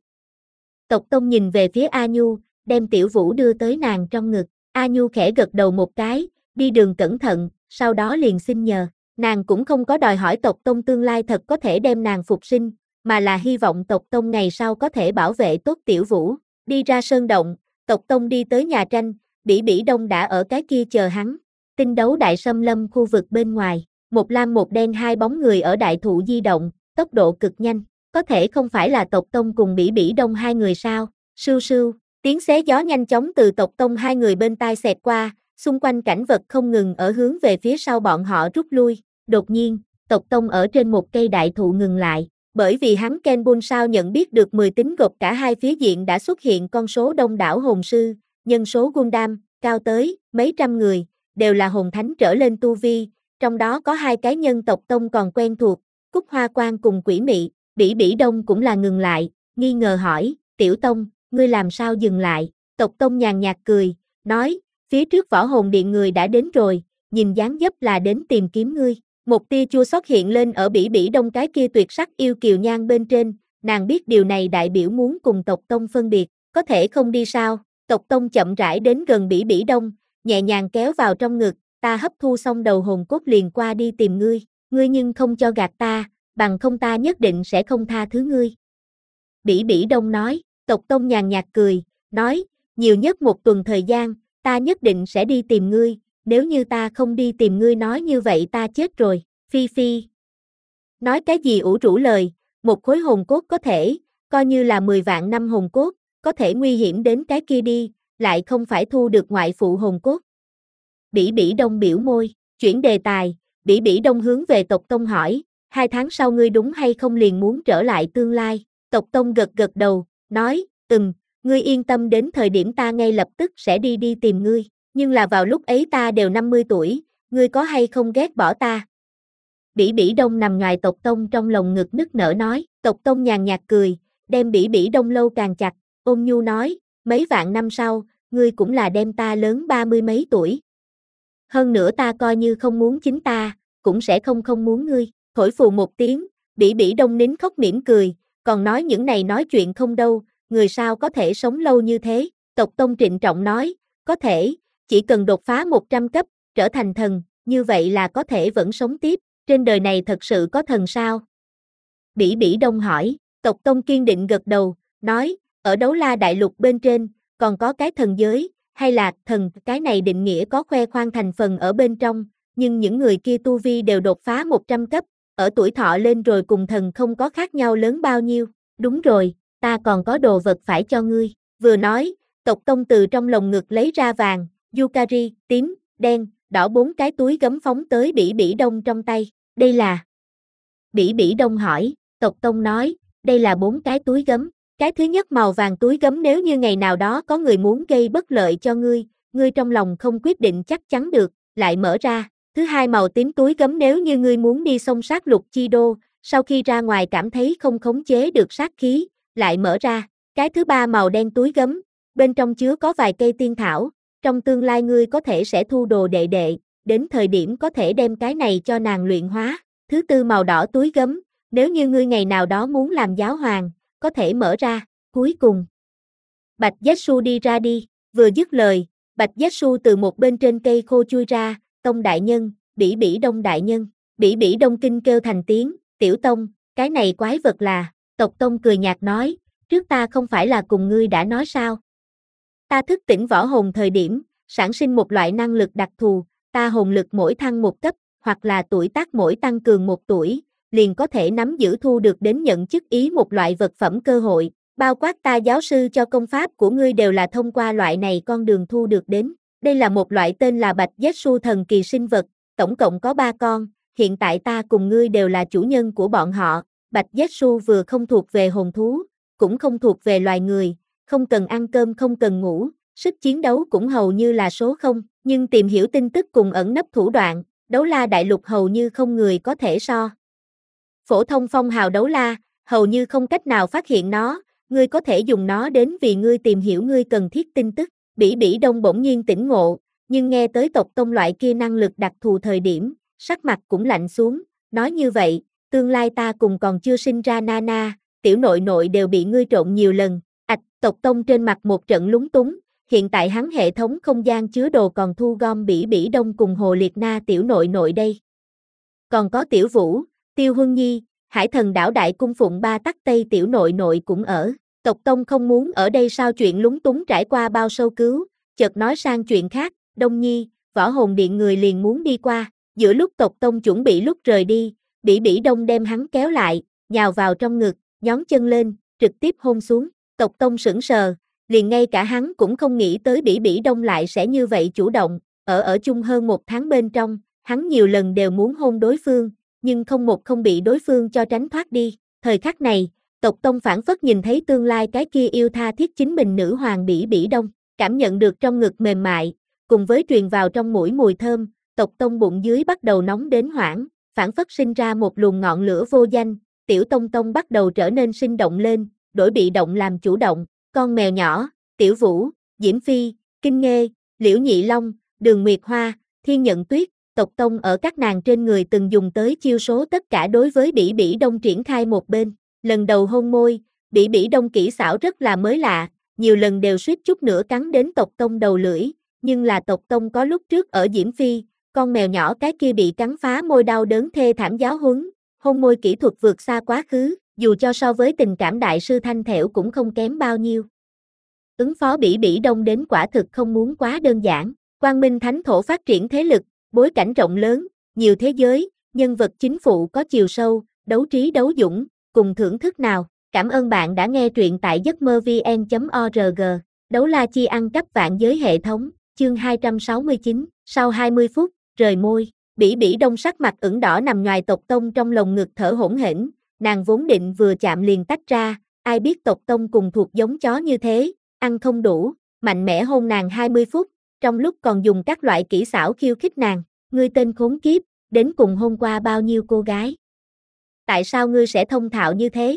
Tộc tông nhìn về phía A Nhu, đem Tiểu Vũ đưa tới nàng trong ngực, A Nhu khẽ gật đầu một cái, đi đường cẩn thận, sau đó liền xin nhờ, nàng cũng không có đòi hỏi tộc tông tương lai thật có thể đem nàng phục sinh, mà là hy vọng tộc tông ngày sau có thể bảo vệ tốt Tiểu Vũ. Đi ra sơn động, tộc tông đi tới nhà tranh, Bỉ Bỉ Đông đã ở cái kia chờ hắn. Tinh đấu đại xâm lâm khu vực bên ngoài, một lam một đen hai bóng người ở đại thụ di động, tốc độ cực nhanh, có thể không phải là tộc tông cùng Bỉ Bỉ Đông hai người sao? Sưu sưu, tiếng xé gió nhanh chóng từ tộc tông hai người bên tai xẹt qua, xung quanh cảnh vật không ngừng ở hướng về phía sau bọn họ rút lui. Đột nhiên, tộc tông ở trên một cây đại thụ ngừng lại, bởi vì hắn Ken Bun sao nhận biết được mười tính gộp cả hai phía diện đã xuất hiện con số đông đảo hồn sư, nhân số Gundam, cao tới mấy trăm người, đều là hồn thánh trở lên tu vi, trong đó có hai cái nhân tộc tông còn quen thuộc, Cúc Hoa Quan cùng Quỷ Mị. Bỉ Bỉ Đông cũng là ngừng lại, nghi ngờ hỏi, Tiểu Tông, ngươi làm sao dừng lại? Tộc tông nhàn nhạt cười, nói, phía trước võ hồn điện người đã đến rồi, nhìn dáng dấp là đến tìm kiếm ngươi. Một tia chua xót hiện lên ở Bỉ Bỉ Đông cái kia tuyệt sắc yêu kiều nhan bên trên, nàng biết điều này đại biểu muốn cùng tộc tông phân biệt, có thể không đi sao? Tộc tông chậm rãi đến gần Bỉ Bỉ Đông, nhẹ nhàng kéo vào trong ngực, ta hấp thu xong đầu hồn cốt liền qua đi tìm ngươi, ngươi nhưng không cho gạt ta, bằng không ta nhất định sẽ không tha thứ ngươi. Bỉ Bỉ Đông nói, tộc tông nhàn nhạt cười, nói, nhiều nhất một tuần thời gian, ta nhất định sẽ đi tìm ngươi, nếu như ta không đi tìm ngươi nói như vậy ta chết rồi, phi phi. Nói cái gì ủ rũ lời, một khối hồn cốt có thể, coi như là mười vạn năm hồn cốt, có thể nguy hiểm đến cái kia đi, lại không phải thu được ngoại phụ hồn cốt. Bỉ Bỉ Đông biểu môi, chuyển đề tài, Bỉ Bỉ Đông hướng về tộc Tông hỏi, hai tháng sau ngươi đúng hay không liền muốn trở lại tương lai, tộc Tông gật gật đầu, nói, ừm, ngươi yên tâm đến thời điểm ta ngay lập tức sẽ đi đi tìm ngươi, nhưng là vào lúc ấy ta đều năm mươi tuổi, ngươi có hay không ghét bỏ ta? Bỉ Bỉ Đông nằm ngoài tộc Tông trong lồng ngực nức nở nói, tộc Tông nhàn nhạt cười, đem Bỉ Bỉ Đông lâu càng chặt, ôn nhu nói, mấy vạn năm sau, ngươi cũng là đem ta lớn ba mươi mấy tuổi. Hơn nữa ta coi như không muốn chính ta, cũng sẽ không không muốn ngươi, thổi phù một tiếng, Bỉ Bỉ Đông nín khóc mỉm cười, còn nói những này nói chuyện không đâu, người sao có thể sống lâu như thế, tộc Tông trịnh trọng nói, có thể, chỉ cần đột phá một trăm cấp, trở thành thần, như vậy là có thể vẫn sống tiếp, trên đời này thật sự có thần sao? Bỉ Bỉ Đông hỏi, tộc Tông kiên định gật đầu, nói, ở Đấu La Đại Lục bên trên, còn có cái thần giới, hay là thần, cái này định nghĩa có khoe khoang thành phần ở bên trong, nhưng những người kia tu vi đều đột phá một trăm cấp, ở tuổi thọ lên rồi cùng thần không có khác nhau lớn bao nhiêu, đúng rồi, ta còn có đồ vật phải cho ngươi, vừa nói, tộc Tông từ trong lồng ngực lấy ra vàng, Yukari, tím, đen, đỏ bốn cái túi gấm phóng tới Bỉ Bỉ Đông trong tay, đây là... Bỉ Bỉ Đông hỏi, tộc Tông nói, đây là bốn cái túi gấm, cái thứ nhất màu vàng túi gấm nếu như ngày nào đó có người muốn gây bất lợi cho ngươi, ngươi trong lòng không quyết định chắc chắn được, lại mở ra, thứ hai màu tím túi gấm nếu như ngươi muốn đi xông sát Lục Chi Đô, sau khi ra ngoài cảm thấy không khống chế được sát khí, lại mở ra, cái thứ ba màu đen túi gấm, bên trong chứa có vài cây tiên thảo, trong tương lai ngươi có thể sẽ thu đồ đệ đệ, đến thời điểm có thể đem cái này cho nàng luyện hóa, thứ tư màu đỏ túi gấm, nếu như ngươi ngày nào đó muốn làm giáo hoàng, có thể mở ra, cuối cùng. Bạch Yetsu đi ra đi, vừa dứt lời, Bạch Yetsu từ một bên trên cây khô chui ra, Tông đại nhân, Bỉ Bỉ Đông đại nhân, Bỉ Bỉ Đông kinh kêu thành tiếng, tiểu Tông, cái này quái vật là, tộc Tông cười nhạt nói, trước ta không phải là cùng ngươi đã nói sao. Ta thức tỉnh võ hồn thời điểm, sản sinh một loại năng lực đặc thù, ta hồn lực mỗi thăng một cấp, hoặc là tuổi tác mỗi tăng cường một tuổi, liền có thể nắm giữ thu được đến nhận chức ý một loại vật phẩm cơ hội, bao quát ta giáo sư cho công pháp của ngươi đều là thông qua loại này con đường thu được đến. Đây là một loại tên là Bạch Yetsu thần kỳ sinh vật, tổng cộng có ba con, hiện tại ta cùng ngươi đều là chủ nhân của bọn họ. Bạch Yetsu vừa không thuộc về hồn thú, cũng không thuộc về loài người, không cần ăn cơm không cần ngủ, sức chiến đấu cũng hầu như là số không, nhưng tìm hiểu tin tức cùng ẩn nấp thủ đoạn, Đấu La Đại Lục hầu như không người có thể so. Phổ thông phong hào đấu la, hầu như không cách nào phát hiện nó, ngươi có thể dùng nó đến vì ngươi tìm hiểu ngươi cần thiết tin tức. Bỉ Bỉ Đông bỗng nhiên tỉnh ngộ, nhưng nghe tới tộc Tông loại kia năng lực đặc thù thời điểm, sắc mặt cũng lạnh xuống, nói như vậy, tương lai ta cùng còn chưa sinh ra Nana, tiểu nội nội đều bị ngươi trộn nhiều lần. Ạch, tộc Tông trên mặt một trận lúng túng, hiện tại hắn hệ thống không gian chứa đồ còn thu gom Bỉ Bỉ Đông cùng Hồ Liệt Na tiểu nội nội đây. Còn có Tiểu Vũ, Tiêu Huân Nhi, Hải Thần đảo Đại cung phụng ba tắc Tây tiểu nội nội cũng ở. Tộc Tông không muốn ở đây sao chuyện lúng túng trải qua bao sâu cứu, chợt nói sang chuyện khác, Đông Nhi, võ hồn điện người liền muốn đi qua, giữa lúc tộc Tông chuẩn bị lúc rời đi, Bỉ Bỉ Đông đem hắn kéo lại, nhào vào trong ngực, nhón chân lên, trực tiếp hôn xuống, tộc Tông sững sờ, liền ngay cả hắn cũng không nghĩ tới Bỉ Bỉ Đông lại sẽ như vậy chủ động, ở ở chung hơn một tháng bên trong, hắn nhiều lần đều muốn hôn đối phương, nhưng không một không bị đối phương cho tránh thoát đi, thời khắc này, tộc Tông phản phất nhìn thấy tương lai cái kia yêu tha thiết chính mình nữ hoàng Bỉ Bỉ Đông, cảm nhận được trong ngực mềm mại, cùng với truyền vào trong mũi mùi thơm, tộc Tông bụng dưới bắt đầu nóng đến hoảng, phản phất sinh ra một luồng ngọn lửa vô danh, tiểu Tông Tông bắt đầu trở nên sinh động lên, đổi bị động làm chủ động, con mèo nhỏ, Tiểu Vũ, Diễm Phi, Kinh Nghê, Liễu Nhị Long, Đường Nguyệt Hoa, Thiên Nhận Tuyết, tộc Tông ở các nàng trên người từng dùng tới chiêu số tất cả đối với Bỉ Bỉ Đông triển khai một bên. Lần đầu hôn môi, Bỉ Bỉ Đông kỹ xảo rất là mới lạ, nhiều lần đều suýt chút nữa cắn đến tộc Tông đầu lưỡi, nhưng là tộc Tông có lúc trước ở Diễm Phi, con mèo nhỏ cái kia bị cắn phá môi đau đớn thê thảm giáo huấn, hôn môi kỹ thuật vượt xa quá khứ, dù cho so với tình cảm đại sư Thanh Thẻo cũng không kém bao nhiêu. Ứng phó Bỉ Bỉ Đông đến quả thực không muốn quá đơn giản, Quang Minh Thánh Thổ phát triển thế lực, bối cảnh rộng lớn, nhiều thế giới, nhân vật chính phụ có chiều sâu, đấu trí đấu dũng, cùng thưởng thức nào. Cảm ơn bạn đã nghe truyện tại giấc mơ vn chấm org. Đấu la chi ăn cắp vạn giới hệ thống, chương hai trăm sáu mươi chín, sau hai mươi phút, rời môi, Bỉ Bỉ Đông sắc mặt ửng đỏ nằm ngoài tộc tông trong lồng ngực thở hổn hển, nàng vốn định vừa chạm liền tách ra, ai biết tộc tông cùng thuộc giống chó như thế, ăn không đủ, mạnh mẽ hôn nàng hai mươi phút, trong lúc còn dùng các loại kỹ xảo khiêu khích nàng, ngươi tên khốn kiếp, đến cùng hôn qua bao nhiêu cô gái? Tại sao ngươi sẽ thông thạo như thế?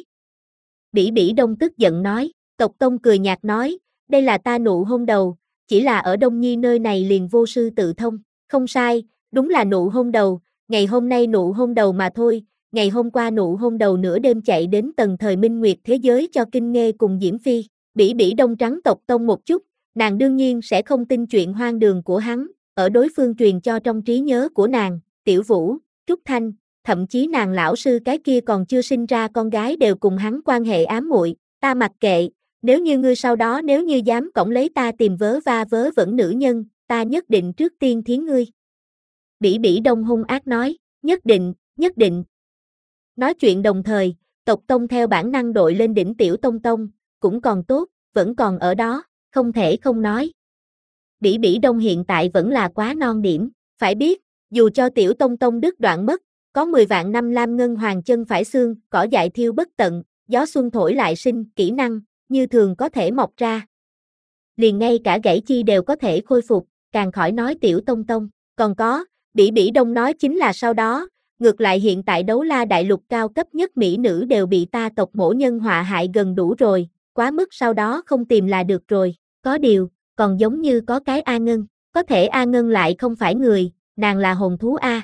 Bỉ Bỉ Đông tức giận nói, tộc tông cười nhạt nói, đây là ta nụ hôn đầu, chỉ là ở Đông Nhi nơi này liền vô sư tự thông, không sai, đúng là nụ hôn đầu, ngày hôm nay nụ hôn đầu mà thôi, ngày hôm qua nụ hôn đầu nửa đêm chạy đến tầng thời minh nguyệt thế giới cho Kinh Nghê cùng Diễm Phi, Bỉ Bỉ Đông trắng tộc tông một chút, nàng đương nhiên sẽ không tin chuyện hoang đường của hắn, ở đối phương truyền cho trong trí nhớ của nàng, Tiểu Vũ, Trúc Thanh, thậm chí nàng lão sư cái kia còn chưa sinh ra con gái đều cùng hắn quan hệ ám muội, ta mặc kệ, nếu như ngươi sau đó nếu như dám cõng lấy ta tìm vớ va vớ vẩn nữ nhân, ta nhất định trước tiên thiến ngươi. Bỉ Bỉ Đông hung ác nói, nhất định, nhất định. Nói chuyện đồng thời, tộc tông theo bản năng đội lên đỉnh Tiểu Tông Tông, cũng còn tốt, vẫn còn ở đó, không thể không nói. Bỉ Bỉ Đông hiện tại vẫn là quá non điểm, phải biết, dù cho Tiểu Tông Tông đứt đoạn mất, có mười vạn năm lam ngân hoàng chân phải xương, cỏ dại thiêu bất tận, gió xuân thổi lại sinh, kỹ năng, như thường có thể mọc ra. Liền ngay cả gãy chi đều có thể khôi phục, càng khỏi nói Tiểu Tông Tông, còn có, Bỉ Bỉ Đông nói chính là sau đó, ngược lại hiện tại đấu la đại lục cao cấp nhất mỹ nữ đều bị ta tộc mổ nhân họa hại gần đủ rồi, quá mức sau đó không tìm là được rồi, có điều, còn giống như có cái A Ngân, có thể A Ngân lại không phải người, nàng là hồn thú A.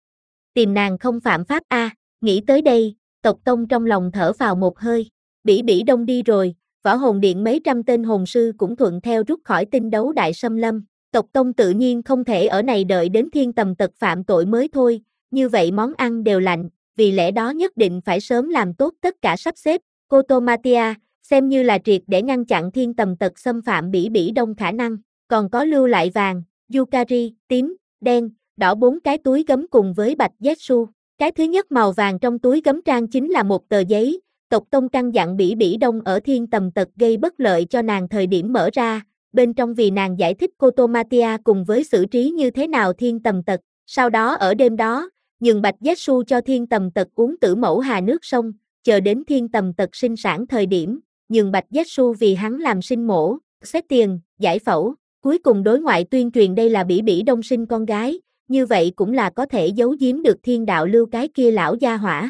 Tìm nàng không phạm pháp A, nghĩ tới đây, tộc tông trong lòng thở vào một hơi, Bỉ Bỉ Đông đi rồi, võ hồn điện mấy trăm tên hồn sư cũng thuận theo rút khỏi tinh đấu đại xâm lâm, tộc tông tự nhiên không thể ở này đợi đến thiên tầm tật phạm tội mới thôi, như vậy món ăn đều lạnh, vì lẽ đó nhất định phải sớm làm tốt tất cả sắp xếp, Cotomatia, xem như là triệt để ngăn chặn thiên tầm tật xâm phạm Bỉ Bỉ Đông khả năng, còn có lưu lại vàng, Yukari, tím, đen, đỏ bốn cái túi gấm cùng với bạch Zetsu. Cái thứ nhất màu vàng trong túi gấm trang chính là một tờ giấy, tộc tông căn dặn Bỉ Bỉ Đông ở thiên tầm tật gây bất lợi cho nàng thời điểm mở ra, bên trong vì nàng giải thích Cotomatia cùng với xử trí như thế nào thiên tầm tật, sau đó ở đêm đó, nhường bạch Zetsu cho thiên tầm tật uống tử mẫu hà nước sông, chờ đến thiên tầm tật sinh sản thời điểm, nhường bạch Zetsu vì hắn làm sinh mổ, xét tiền, giải phẫu, cuối cùng đối ngoại tuyên truyền đây là Bỉ Bỉ Đông sinh con gái, như vậy cũng là có thể giấu giếm được thiên đạo lưu cái kia lão gia hỏa.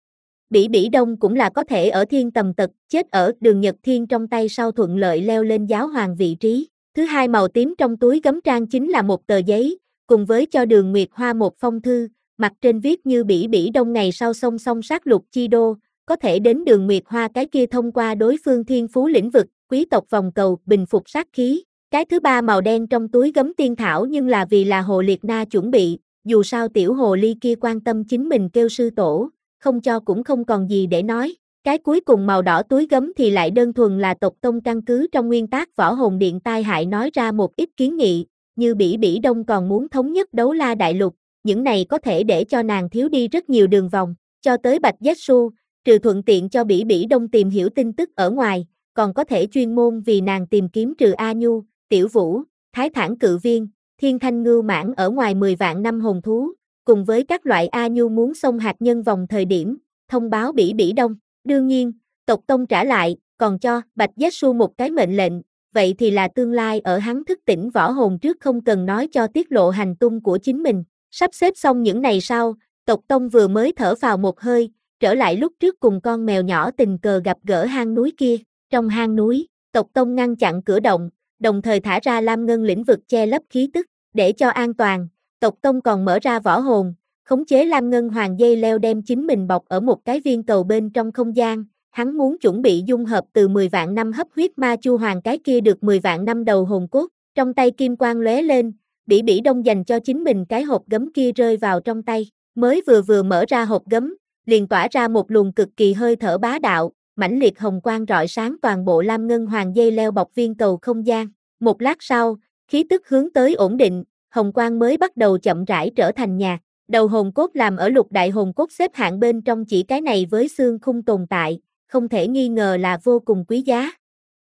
Bỉ Bỉ Đông cũng là có thể ở thiên tầm tật, chết ở đường Nhật Thiên trong tay sau thuận lợi leo lên giáo hoàng vị trí. Thứ hai màu tím trong túi gấm trang chính là một tờ giấy, cùng với cho Đường Nguyệt Hoa một phong thư, mặt trên viết như Bỉ Bỉ Đông ngày sau song song sát lục chi đô, có thể đến Đường Nguyệt Hoa cái kia thông qua đối phương thiên phú lĩnh vực, quý tộc vòng cầu, bình phục sát khí. Cái thứ ba màu đen trong túi gấm tiên thảo nhưng là vì là Hồ Liệt Na chuẩn bị, dù sao tiểu hồ ly kia quan tâm chính mình kêu sư tổ, không cho cũng không còn gì để nói. Cái cuối cùng màu đỏ túi gấm thì lại đơn thuần là tộc tông căn cứ trong nguyên tắc võ hồn điện tai hại nói ra một ít kiến nghị, như Bỉ Bỉ Đông còn muốn thống nhất đấu la đại lục, những này có thể để cho nàng thiếu đi rất nhiều đường vòng, cho tới bạch Zetsu, trừ thuận tiện cho Bỉ Bỉ Đông tìm hiểu tin tức ở ngoài, còn có thể chuyên môn vì nàng tìm kiếm trừ A Nhu, Tiểu Vũ, Thái Thản Cự Viên, Thiên Thanh Ngưu Mãn ở ngoài mười vạn năm hồn thú, cùng với các loại A Nhu muốn xông hạt nhân vòng thời điểm, thông báo Bỉ Bỉ Đông. Đương nhiên, tộc tông trả lại, còn cho bạch Zetsu một cái mệnh lệnh, vậy thì là tương lai ở hắn thức tỉnh võ hồn trước không cần nói cho tiết lộ hành tung của chính mình. Sắp xếp xong những này sau, tộc tông vừa mới thở vào một hơi, trở lại lúc trước cùng con mèo nhỏ tình cờ gặp gỡ hang núi kia. Trong hang núi, tộc tông ngăn chặn cửa động, đồng thời thả ra lam ngân lĩnh vực che lấp khí tức, để cho an toàn, tộc tông còn mở ra võ hồn, khống chế lam ngân hoàng dây leo đem chính mình bọc ở một cái viên cầu bên trong không gian, hắn muốn chuẩn bị dung hợp từ mười vạn năm hấp huyết ma chu hoàng cái kia được mười vạn năm đầu hồn cốt, trong tay kim quang lóe lên, Bỉ Bỉ Đông dành cho chính mình cái hộp gấm kia rơi vào trong tay, mới vừa vừa mở ra hộp gấm, liền tỏa ra một luồng cực kỳ hơi thở bá đạo, mãnh liệt hồng quang rọi sáng toàn bộ lam ngân hoàng dây leo bọc viên cầu không gian. Một lát sau, khí tức hướng tới ổn định, hồng quang mới bắt đầu chậm rãi trở thành nhạt. Đầu hồn cốt làm ở lục đại hồn cốt xếp hạng bên trong chỉ cái này với xương khung tồn tại, không thể nghi ngờ là vô cùng quý giá.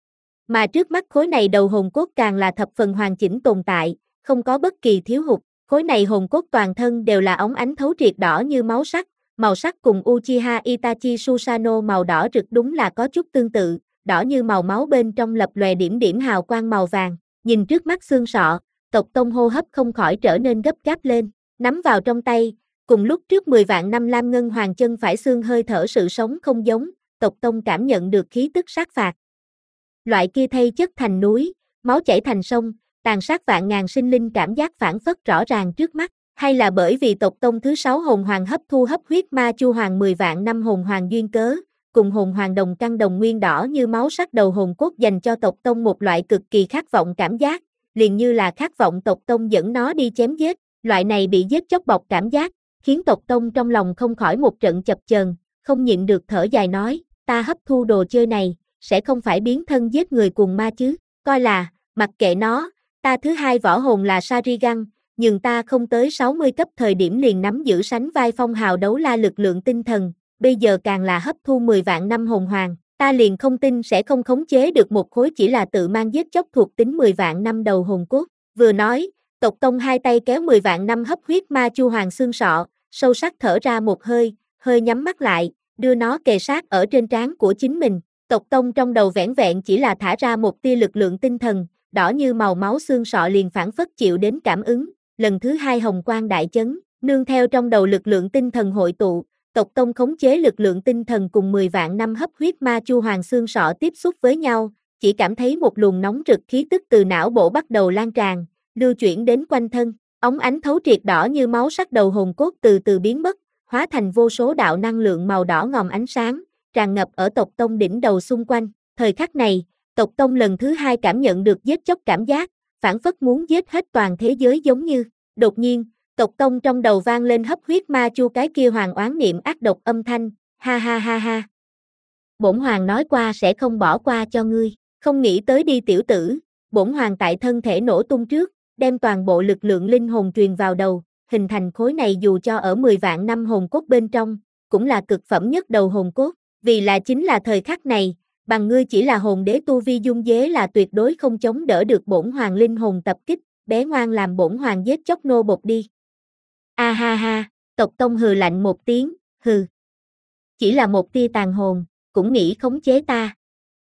Mà trước mắt khối này đầu hồn cốt càng là thập phần hoàn chỉnh tồn tại, không có bất kỳ thiếu hụt. Khối này hồn cốt toàn thân đều là óng ánh thấu triệt đỏ như máu sắc, màu sắc cùng Uchiha Itachi Susanoo màu đỏ rực đúng là có chút tương tự, đỏ như màu máu bên trong lập lòe điểm điểm hào quang màu vàng. Nhìn trước mắt xương sọ, tộc tông hô hấp không khỏi trở nên gấp gáp lên, nắm vào trong tay, cùng lúc trước mười vạn năm lam ngân hoàng chân phải xương hơi thở sự sống không giống, tộc tông cảm nhận được khí tức sát phạt. Loại kia thay chất thành núi, máu chảy thành sông, tàn sát vạn ngàn sinh linh cảm giác phản phất rõ ràng trước mắt, hay là bởi vì tộc tông thứ sáu hồn hoàng hấp thu hấp huyết ma chu hoàng mười vạn năm hồn hoàng duyên cớ, cùng hồn hoàng đồng căn đồng nguyên đỏ như máu sắc đầu hồn cốt dành cho tộc tông một loại cực kỳ khát vọng cảm giác, liền như là khát vọng tộc tông dẫn nó đi chém giết, loại này bị giết chóc bọc cảm giác, khiến tộc tông trong lòng không khỏi một trận chập chờn, không nhịn được thở dài nói, ta hấp thu đồ chơi này, sẽ không phải biến thân giết người cùng ma chứ, coi là, mặc kệ nó, ta thứ hai võ hồn là Sharingan, nhưng ta không tới sáu mươi cấp thời điểm liền nắm giữ sánh vai phong hào đấu la lực lượng tinh thần, bây giờ càng là hấp thu mười vạn năm hồn hoàng, ta liền không tin sẽ không khống chế được một khối chỉ là tự mang giết chóc thuộc tính mười vạn năm đầu hồn cốt. Vừa nói, tộc tông hai tay kéo mười vạn năm hấp huyết ma chu hoàng xương sọ, sâu sắc thở ra một hơi, hơi nhắm mắt lại, đưa nó kề sát ở trên trán của chính mình. Tộc tông trong đầu vẻn vẹn chỉ là thả ra một tia lực lượng tinh thần, đỏ như màu máu xương sọ liền phản phất chịu đến cảm ứng, lần thứ hai hồng quang đại chấn, nương theo trong đầu lực lượng tinh thần hội tụ, tộc tông khống chế lực lượng tinh thần cùng mười vạn năm hấp huyết ma chu hoàng xương sọ tiếp xúc với nhau, chỉ cảm thấy một luồng nóng rực khí tức từ não bộ bắt đầu lan tràn, lưu chuyển đến quanh thân, óng ánh thấu triệt đỏ như máu sắc đầu hồn cốt từ từ biến mất, hóa thành vô số đạo năng lượng màu đỏ ngòm ánh sáng, tràn ngập ở tộc tông đỉnh đầu xung quanh. Thời khắc này, tộc tông lần thứ hai cảm nhận được giết chóc cảm giác, phản phất muốn giết hết toàn thế giới giống như. Đột nhiên, tộc tông trong đầu vang lên hấp huyết ma chu cái kia hoàng oán niệm ác độc âm thanh, ha ha ha ha. Bổn hoàng nói qua sẽ không bỏ qua cho ngươi, không nghĩ tới đi tiểu tử, bổn hoàng tại thân thể nổ tung trước, đem toàn bộ lực lượng linh hồn truyền vào đầu, hình thành khối này dù cho ở mười vạn năm hồn cốt bên trong, cũng là cực phẩm nhất đầu hồn cốt, vì là chính là thời khắc này, bằng ngươi chỉ là hồn đế tu vi dung dế là tuyệt đối không chống đỡ được bổn hoàng linh hồn tập kích, bé ngoan làm bổn hoàng giết chóc nô bột đi. A ha ha, tộc tông hừ lạnh một tiếng, hừ. Chỉ là một tia tàn hồn, cũng nghĩ khống chế ta.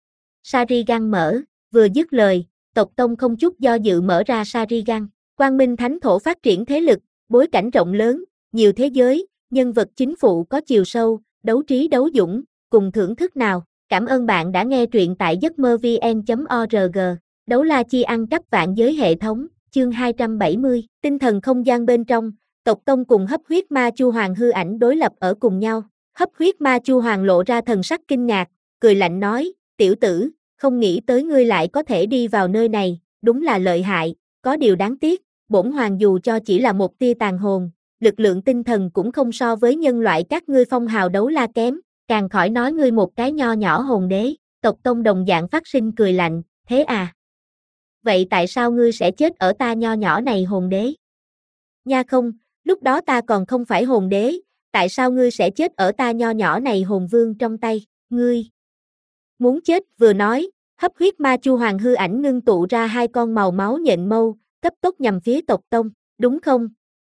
Sharingan mở, vừa dứt lời, tộc tông không chút do dự mở ra Sharingan. Quang Minh Thánh Thổ phát triển thế lực, bối cảnh rộng lớn, nhiều thế giới, nhân vật chính phụ có chiều sâu, đấu trí đấu dũng, cùng thưởng thức nào. Cảm ơn bạn đã nghe truyện tại giấc mơ vn chấm org. Đấu la chi ăn cắp vạn giới hệ thống, chương hai trăm bảy mươi, tinh thần không gian bên trong, tộc tông cùng hấp huyết ma chu hoàng hư ảnh đối lập ở cùng nhau. Hấp huyết ma chu hoàng lộ ra thần sắc kinh ngạc, cười lạnh nói, tiểu tử, không nghĩ tới ngươi lại có thể đi vào nơi này, đúng là lợi hại, có điều đáng tiếc, bổn hoàng dù cho chỉ là một tia tàn hồn, lực lượng tinh thần cũng không so với nhân loại các ngươi phong hào đấu la kém, càng khỏi nói ngươi một cái nho nhỏ hồn đế. Tộc tông đồng dạng phát sinh cười lạnh, thế à? Vậy tại sao ngươi sẽ chết ở ta nho nhỏ này hồn đế? Nha không, lúc đó ta còn không phải hồn đế, tại sao ngươi sẽ chết ở ta nho nhỏ này hồn vương trong tay, ngươi? Muốn chết, vừa nói, hấp huyết ma chu hoàng hư ảnh ngưng tụ ra hai con màu máu nhện mâu, cấp tốc nhằm phía tộc tông, đúng không?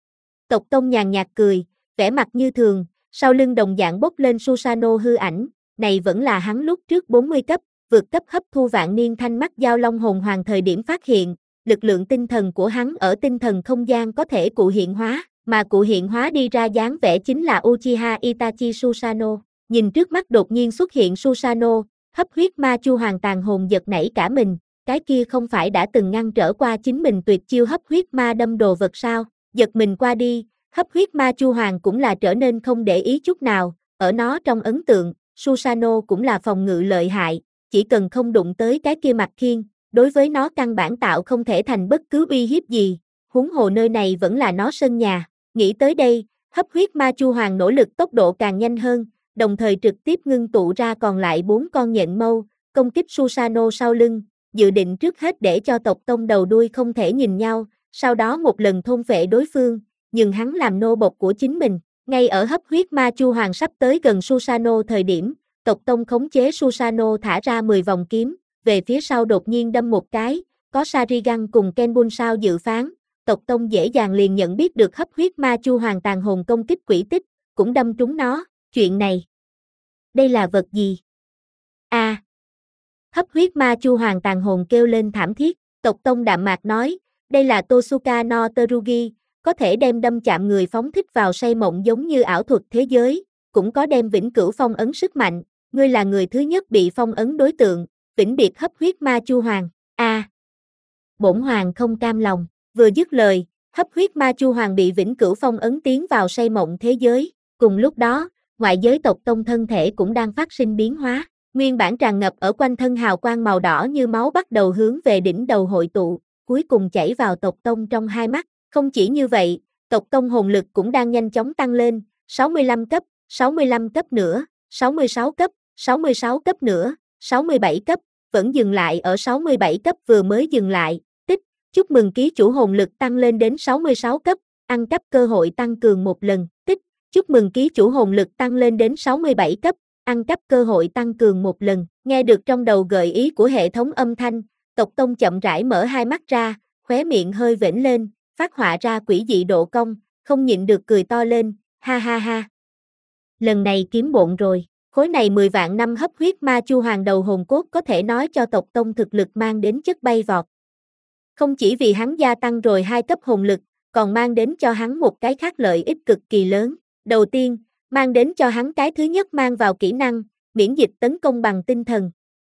Tộc tông nhàn nhạt cười, vẻ mặt như thường, sau lưng đồng dạng bốc lên Susanoo hư ảnh, này vẫn là hắn lúc trước bốn mươi cấp, vượt cấp hấp thu vạn niên thanh mắt giao long hồn hoàng thời điểm phát hiện, lực lượng tinh thần của hắn ở tinh thần không gian có thể cụ hiện hóa, mà cụ hiện hóa đi ra dáng vẻ chính là Uchiha Itachi Susanoo. Nhìn trước mắt đột nhiên xuất hiện Susanoo, hấp huyết ma chu hoàng tàn hồn giật nảy cả mình, cái kia không phải đã từng ngăn trở qua chính mình tuyệt chiêu hấp huyết ma đâm đồ vật sao? Giật mình qua đi, hấp huyết ma chu hoàng cũng là trở nên không để ý chút nào, ở nó trong ấn tượng, Susanoo cũng là phòng ngự lợi hại, chỉ cần không đụng tới cái kia mặt khiên, đối với nó căn bản tạo không thể thành bất cứ uy hiếp gì, huống hồ nơi này vẫn là nó sân nhà. Nghĩ tới đây, hấp huyết ma chu hoàng nỗ lực tốc độ càng nhanh hơn, đồng thời trực tiếp ngưng tụ ra còn lại bốn con nhện mâu, công kích Susanoo sau lưng, dự định trước hết để cho tộc tông đầu đuôi không thể nhìn nhau, sau đó một lần thôn phệ đối phương, nhưng hắn làm nô bộc của chính mình. Ngay ở hấp huyết ma chu hoàng sắp tới gần Susanoo thời điểm, tộc tông khống chế Susanoo thả ra mười vòng kiếm, về phía sau đột nhiên đâm một cái, có Sharingan cùng Kenbun sao dự phán, tộc tông dễ dàng liền nhận biết được hấp huyết ma chu hoàng tàn hồn công kích quỷ tích, cũng đâm trúng nó, chuyện này. Đây là vật gì? A. À, hấp huyết ma chu hoàng tàn hồn kêu lên thảm thiết, tộc tông đạm mạc nói, đây là Tosuka no Terugi, có thể đem đâm chạm người phóng thích vào say mộng giống như ảo thuật thế giới, cũng có đem vĩnh cửu phong ấn sức mạnh, ngươi là người thứ nhất bị phong ấn đối tượng, vĩnh biệt hấp huyết ma chu hoàng. A. À, bổn hoàng không cam lòng, vừa dứt lời, hấp huyết ma chu hoàng bị vĩnh cửu phong ấn tiến vào say mộng thế giới, cùng lúc đó, ngoại giới tộc tông thân thể cũng đang phát sinh biến hóa, nguyên bản tràn ngập ở quanh thân hào quang màu đỏ như máu bắt đầu hướng về đỉnh đầu hội tụ, cuối cùng chảy vào tộc tông trong hai mắt, không chỉ như vậy, tộc tông hồn lực cũng đang nhanh chóng tăng lên, sáu mươi lăm cấp, sáu mươi lăm cấp nữa, sáu mươi sáu cấp, sáu mươi sáu cấp nữa, sáu mươi bảy cấp, vẫn dừng lại ở sáu mươi bảy cấp vừa mới dừng lại, tích, chúc mừng ký chủ hồn lực tăng lên đến sáu mươi sáu cấp, ăn cắp cơ hội tăng cường một lần, tích, chúc mừng ký chủ hồn lực tăng lên đến sáu mươi bảy cấp, ăn cắp cơ hội tăng cường một lần, nghe được trong đầu gợi ý của hệ thống âm thanh, tộc tông chậm rãi mở hai mắt ra, khóe miệng hơi vểnh lên, phát họa ra quỷ dị độ cong, không nhịn được cười to lên, ha ha ha. Lần này kiếm bộn rồi, khối này mười vạn năm hấp huyết ma chu hoàng đầu hồn cốt có thể nói cho tộc tông thực lực mang đến chất bay vọt. Không chỉ vì hắn gia tăng rồi hai cấp hồn lực, còn mang đến cho hắn một cái khác lợi ích cực kỳ lớn. Đầu tiên, mang đến cho hắn cái thứ nhất mang vào kỹ năng, miễn dịch tấn công bằng tinh thần.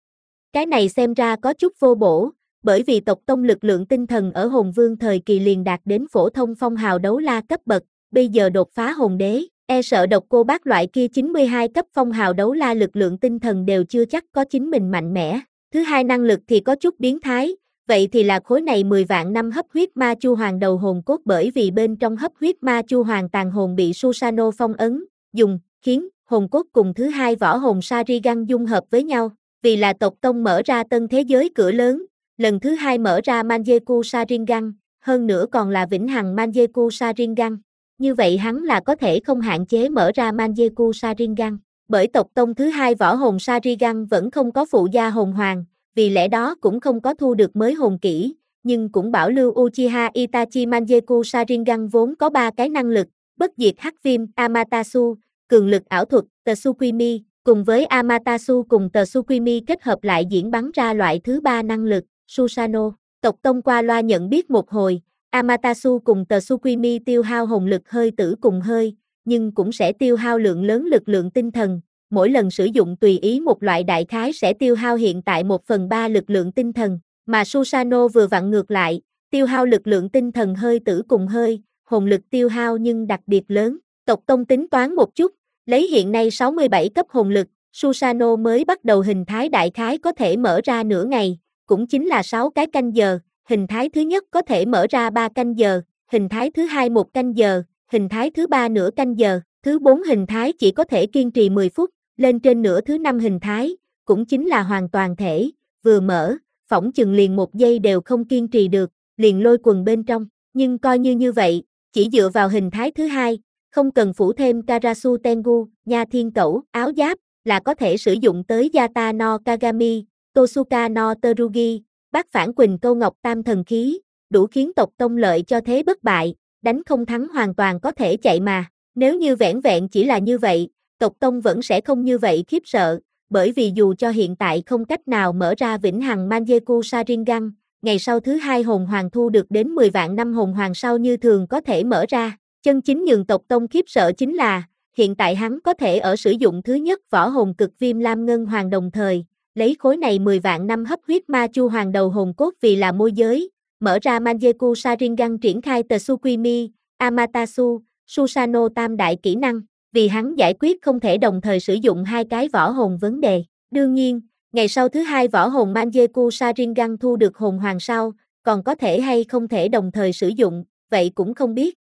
Cái này xem ra có chút vô bổ, bởi vì tộc tông lực lượng tinh thần ở hồn vương thời kỳ liền đạt đến phổ thông phong hào đấu la cấp bậc, bây giờ đột phá hồn đế, e sợ độc cô bác loại kia chín mươi hai cấp phong hào đấu la lực lượng tinh thần đều chưa chắc có chính mình mạnh mẽ. Thứ hai năng lực thì có chút biến thái, vậy thì là khối này mười vạn năm hấp huyết ma chu hoàng đầu hồn cốt bởi vì bên trong hấp huyết ma chu hoàng tàn hồn bị Susanoo phong ấn, dùng, khiến, hồn cốt cùng thứ hai võ hồn Sharingan dung hợp với nhau, vì là tộc tông mở ra tân thế giới cửa lớn, lần thứ hai mở ra Mangekyou Sharingan, hơn nữa còn là vĩnh hằng Mangekyou Sharingan. Như vậy hắn là có thể không hạn chế mở ra Mangekyou Sharingan, bởi tộc tông thứ hai võ hồn Sharingan vẫn không có phụ gia hồn hoàng, vì lẽ đó cũng không có thu được mới hồn kỹ, nhưng cũng bảo lưu Uchiha Itachi Mangekyou Sharingan vốn có ba cái năng lực, bất diệt hắc viêm, Amaterasu, cường lực ảo thuật, Tsukimi, cùng với Amaterasu cùng Tsukimi kết hợp lại diễn bắn ra loại thứ ba năng lực, Susanoo. Tộc tông qua loa nhận biết một hồi, Amaterasu cùng Tsukimi tiêu hao hồn lực hơi tử cùng hơi, nhưng cũng sẽ tiêu hao lượng lớn lực lượng tinh thần, mỗi lần sử dụng tùy ý một loại đại khái sẽ tiêu hao hiện tại một phần ba lực lượng tinh thần, mà Susanoo vừa vặn ngược lại, tiêu hao lực lượng tinh thần hơi tử cùng hơi, hồn lực tiêu hao nhưng đặc biệt lớn. Tộc tông tính toán một chút, lấy hiện nay sáu mươi bảy cấp hồn lực, Susanoo mới bắt đầu hình thái đại khái có thể mở ra nửa ngày, cũng chính là sáu cái canh giờ, hình thái thứ nhất có thể mở ra ba canh giờ, hình thái thứ hai một canh giờ, hình thái thứ ba nửa canh giờ, thứ bốn hình thái chỉ có thể kiên trì mười phút, lên trên nửa thứ năm hình thái, cũng chính là hoàn toàn thể, vừa mở, phỏng chừng liền một giây đều không kiên trì được, liền lôi quần bên trong, nhưng coi như như vậy, chỉ dựa vào hình thái thứ hai, không cần phủ thêm Karasu Tengu, Nha Thiên Cẩu, áo giáp, là có thể sử dụng tới Yata no Kagami, Tosuka no Terugi, bát phản quỳnh câu ngọc tam thần khí, đủ khiến tộc tông lợi cho thế bất bại, đánh không thắng hoàn toàn có thể chạy mà. Nếu như vẻn vẹn chỉ là như vậy, tộc tông vẫn sẽ không như vậy khiếp sợ, bởi vì dù cho hiện tại không cách nào mở ra vĩnh hằng Mangekyou Sharingan, ngày sau thứ hai hồn hoàng thu được đến mười vạn năm hồn hoàng sau như thường có thể mở ra. Chân chính nhường tộc tông khiếp sợ chính là, hiện tại hắn có thể ở sử dụng thứ nhất võ hồn cực viêm lam ngân hoàng đồng thời, lấy khối này mười vạn năm hấp huyết ma chu hoàng đầu hồn cốt vì là môi giới, mở ra Mangekyou Sharingan triển khai Tsukimi, Amaterasu, Susanoo tam đại kỹ năng, vì hắn giải quyết không thể đồng thời sử dụng hai cái võ hồn vấn đề. Đương nhiên, ngày sau thứ hai võ hồn Mangekyou Sharingan thu được hồn hoàng sau, còn có thể hay không thể đồng thời sử dụng, vậy cũng không biết.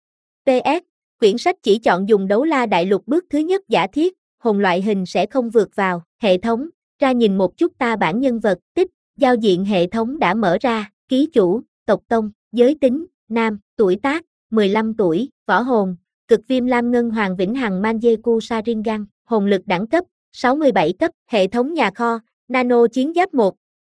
pê ét, quyển sách chỉ chọn dùng đấu la đại lục bước thứ nhất giả thiết, hồn loại hình sẽ không vượt vào, hệ thống, ra nhìn một chút ta bản nhân vật, tích, giao diện hệ thống đã mở ra, ký chủ, tộc tông, giới tính, nam, tuổi tác, mười lăm tuổi, võ hồn, cực viêm lam ngân hoàng vĩnh hằng Mangekyou Sharingan, hồn lực đẳng cấp, sáu mươi bảy cấp, hệ thống nhà kho, nano chiến giáp một,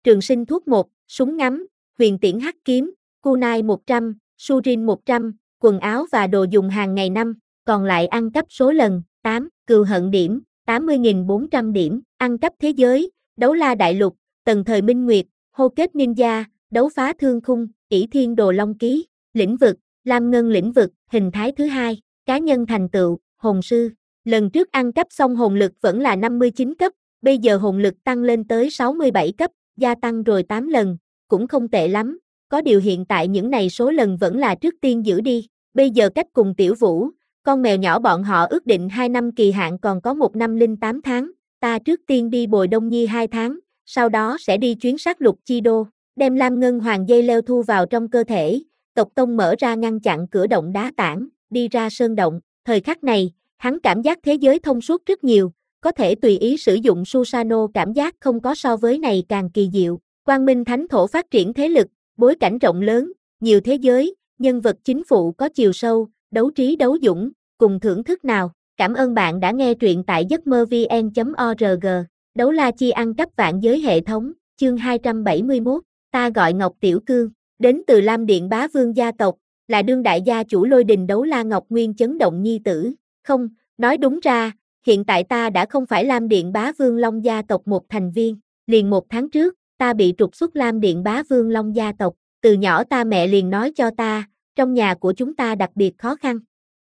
Trường sinh thuốc một, súng ngắm, huyền tiễn hắc kiếm, kunai một trăm, surin một trăm, quần áo và đồ dùng hàng ngày năm, còn lại ăn cắp số lần, tám, cừu hận điểm, tám mươi nghìn bốn trăm điểm, ăn cắp thế giới, đấu la đại lục, tần thời minh nguyệt, hô kết ninja, đấu phá thương khung, ỷ thiên đồ long ký, lĩnh vực, lam ngân lĩnh vực, hình thái thứ hai, cá nhân thành tựu, hồn sư. Lần trước ăn cắp xong hồn lực vẫn là năm mươi chín cấp, bây giờ hồn lực tăng lên tới sáu mươi bảy cấp, gia tăng rồi tám lần, cũng không tệ lắm, có điều hiện tại những này số lần vẫn là trước tiên giữ đi, bây giờ cách cùng Tiểu Vũ, con mèo nhỏ bọn họ ước định hai năm kỳ hạn còn có một năm linh tám tháng, ta trước tiên đi bồi Đông Nhi hai tháng, sau đó sẽ đi chuyến sát lục chi đô, đem lam ngân hoàng dây leo thu vào trong cơ thể, tộc tông mở ra ngăn chặn cửa động đá tảng, đi ra sơn động, thời khắc này, hắn cảm giác thế giới thông suốt rất nhiều, có thể tùy ý sử dụng Susano cảm giác không có so với này càng kỳ diệu. Quang Minh Thánh Thổ phát triển thế lực, bối cảnh rộng lớn, nhiều thế giới, nhân vật chính phụ có chiều sâu, đấu trí đấu dũng, cùng thưởng thức nào. Cảm ơn bạn đã nghe truyện tại giấc mơ vn chấm org. Đấu la chi ăn cắp vạn giới hệ thống, chương hai trăm bảy mươi mốt, ta gọi Ngọc Tiểu Cương, đến từ Lam Điện Bá Vương gia tộc, là đương đại gia chủ Lôi Đình Đấu La Ngọc Nguyên chấn động nhi tử. Không, nói đúng ra, hiện tại ta đã không phải Lam Điện Bá Vương Long gia tộc một thành viên, liền một tháng trước, ta bị trục xuất Lam Điện Bá Vương Long gia tộc, từ nhỏ ta mẹ liền nói cho ta, trong nhà của chúng ta đặc biệt khó khăn.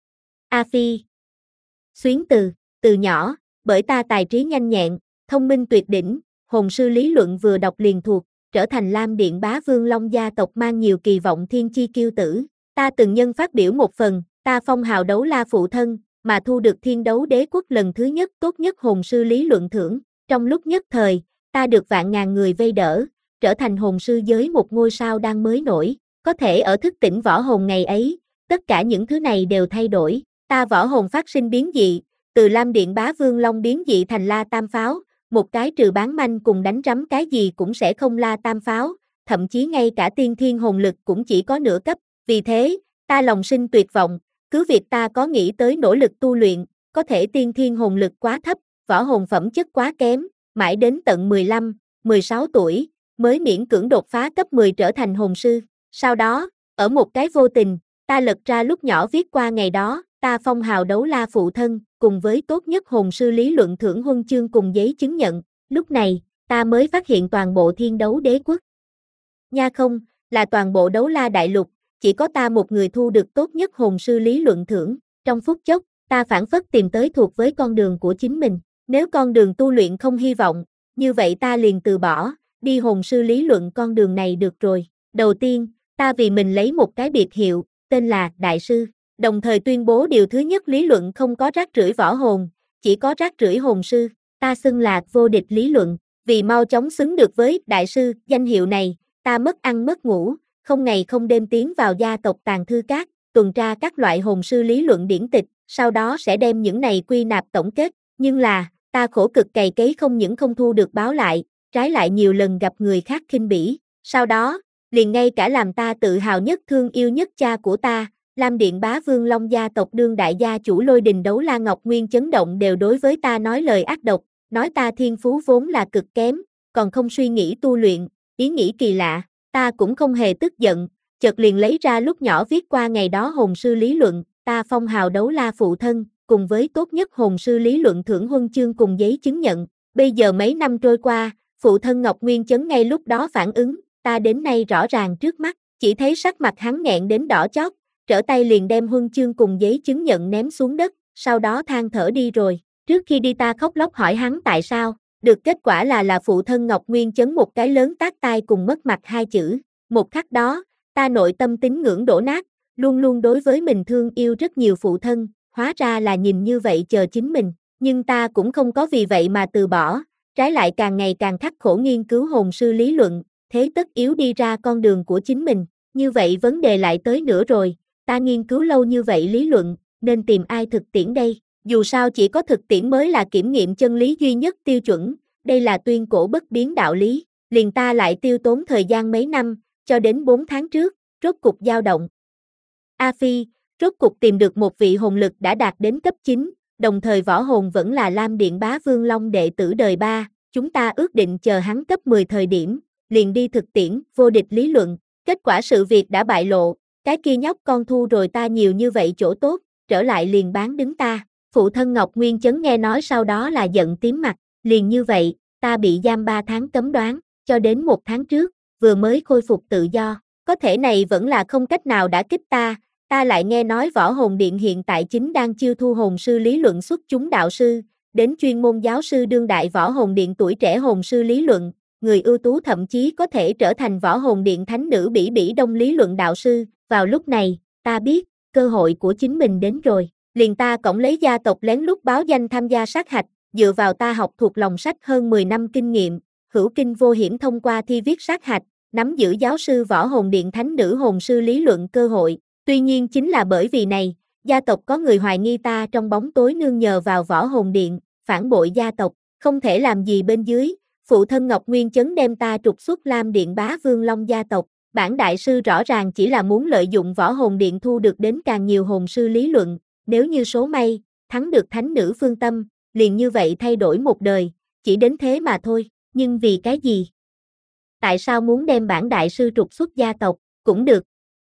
A Phi Xuyến từ, từ nhỏ, bởi ta tài trí nhanh nhẹn, thông minh tuyệt đỉnh, hồn sư lý luận vừa đọc liền thuộc, trở thành Lam Điện Bá Vương Long gia tộc mang nhiều kỳ vọng thiên chi kiêu tử. Ta từng nhân phát biểu một phần, ta phong hào đấu la phụ thân, mà thu được thiên đấu đế quốc lần thứ nhất tốt nhất hồn sư lý luận thưởng. Trong lúc nhất thời, ta được vạn ngàn người vây đỡ, trở thành hồn sư giới một ngôi sao đang mới nổi. Có thể ở thức tỉnh võ hồn ngày ấy, tất cả những thứ này đều thay đổi. Ta võ hồn phát sinh biến dị, từ Lam Điện Bá Vương Long biến dị thành La Tam Pháo, một cái trừ bán manh cùng đánh rắm cái gì cũng sẽ không La Tam Pháo, thậm chí ngay cả tiên thiên hồn lực cũng chỉ có nửa cấp. Vì thế, ta lòng sinh tuyệt vọng, cứ việc ta có nghĩ tới nỗ lực tu luyện, có thể tiên thiên hồn lực quá thấp, võ hồn phẩm chất quá kém, mãi đến tận mười lăm, mười sáu tuổi, mới miễn cưỡng đột phá cấp mười trở thành hồn sư. Sau đó, ở một cái vô tình, ta lật ra lúc nhỏ viết qua ngày đó, ta phong hào đấu la phụ thân, cùng với tốt nhất hồn sư lý luận thưởng huân chương cùng giấy chứng nhận, lúc này, ta mới phát hiện toàn bộ thiên đấu đế quốc. Nha không, là toàn bộ đấu la đại lục, chỉ có ta một người thu được tốt nhất hồn sư lý luận thưởng, trong phút chốc, ta phản phất tìm tới thuộc với con đường của chính mình, nếu con đường tu luyện không hy vọng, như vậy ta liền từ bỏ, đi hồn sư lý luận con đường này được rồi. Đầu tiên, ta vì mình lấy một cái biệt hiệu, tên là Đại Sư, đồng thời tuyên bố điều thứ nhất lý luận không có rác rưởi võ hồn, chỉ có rác rưởi hồn sư, ta xưng là vô địch lý luận, vì mau chóng xứng được với Đại Sư danh hiệu này, ta mất ăn mất ngủ, không ngày không đêm tiến vào gia tộc tàng thư các, tuần tra các loại hồn sư lý luận điển tịch, sau đó sẽ đem những này quy nạp tổng kết, nhưng là, ta khổ cực cày cấy không những không thu được báo lại, trái lại nhiều lần gặp người khác khinh bỉ, sau đó, liền ngay cả làm ta tự hào nhất thương yêu nhất cha của ta, Lam Điện Bá Vương Long gia tộc đương đại gia chủ Lôi Đình Đấu La Ngọc Nguyên chấn động đều đối với ta nói lời ác độc, nói ta thiên phú vốn là cực kém, còn không suy nghĩ tu luyện, ý nghĩ kỳ lạ, ta cũng không hề tức giận, chợt liền lấy ra lúc nhỏ viết qua ngày đó hồn sư lý luận, ta phong hào đấu la phụ thân, cùng với tốt nhất hồn sư lý luận thưởng huân chương cùng giấy chứng nhận, bây giờ mấy năm trôi qua, phụ thân Ngọc Nguyên chấn ngay lúc đó phản ứng, ta đến nay rõ ràng trước mắt, chỉ thấy sắc mặt hắn nghẹn đến đỏ chót, trở tay liền đem huân chương cùng giấy chứng nhận ném xuống đất, sau đó than thở đi rồi, trước khi đi ta khóc lóc hỏi hắn tại sao, được kết quả là là phụ thân Ngọc Nguyên chấn một cái lớn tát tai cùng mất mặt hai chữ, một khắc đó, ta nội tâm tín ngưỡng đổ nát, luôn luôn đối với mình thương yêu rất nhiều phụ thân, hóa ra là nhìn như vậy chờ chính mình, nhưng ta cũng không có vì vậy mà từ bỏ, trái lại càng ngày càng khắc khổ nghiên cứu hồn sư lý luận, thế tất yếu đi ra con đường của chính mình, như vậy vấn đề lại tới nữa rồi, ta nghiên cứu lâu như vậy lý luận, nên tìm ai thực tiễn đây, dù sao chỉ có thực tiễn mới là kiểm nghiệm chân lý duy nhất tiêu chuẩn, đây là tuyên cổ bất biến đạo lý, liền ta lại tiêu tốn thời gian mấy năm, cho đến bốn tháng trước, rốt cục dao động. A Phi, rốt cục tìm được một vị hồn lực đã đạt đến cấp chín, đồng thời võ hồn vẫn là Lam Điện Bá Vương Long đệ tử đời ba, chúng ta ước định chờ hắn cấp mười thời điểm, liền đi thực tiễn, vô địch lý luận, kết quả sự việc đã bại lộ, cái kia nhóc con thu rồi ta nhiều như vậy chỗ tốt, trở lại liền bán đứng ta. Phụ thân Ngọc Nguyên Chấn nghe nói sau đó là giận tím mặt, liền như vậy, ta bị giam ba tháng cấm đoán, cho đến một tháng trước, vừa mới khôi phục tự do, có thể này vẫn là không cách nào đả kích ta, ta lại nghe nói Võ Hồn Điện hiện tại chính đang chiêu thu hồn sư lý luận xuất chúng đạo sư, đến chuyên môn giáo sư đương đại Võ Hồn Điện tuổi trẻ hồn sư lý luận, người ưu tú thậm chí có thể trở thành Võ Hồn Điện thánh nữ Bỉ Bỉ Đông lý luận đạo sư, vào lúc này, ta biết, cơ hội của chính mình đến rồi, liền ta cõng lấy gia tộc lén lút báo danh tham gia sát hạch, dựa vào ta học thuộc lòng sách hơn mười năm kinh nghiệm, hữu kinh vô hiểm thông qua thi viết sát hạch, nắm giữ giáo sư Võ Hồn Điện thánh nữ hồn sư lý luận cơ hội. Tuy nhiên chính là bởi vì này, gia tộc có người hoài nghi ta trong bóng tối nương nhờ vào Võ Hồn Điện, phản bội gia tộc, không thể làm gì bên dưới, phụ thân Ngọc Nguyên Chấn đem ta trục xuất Lam Điện Bá Vương Long gia tộc, bản đại sư rõ ràng chỉ là muốn lợi dụng Võ Hồn Điện thu được đến càng nhiều hồn sư lý luận, nếu như số may, thắng được thánh nữ Phương Tâm, liền như vậy thay đổi một đời, chỉ đến thế mà thôi, nhưng vì cái gì? Tại sao muốn đem bản đại sư trục xuất gia tộc, cũng được.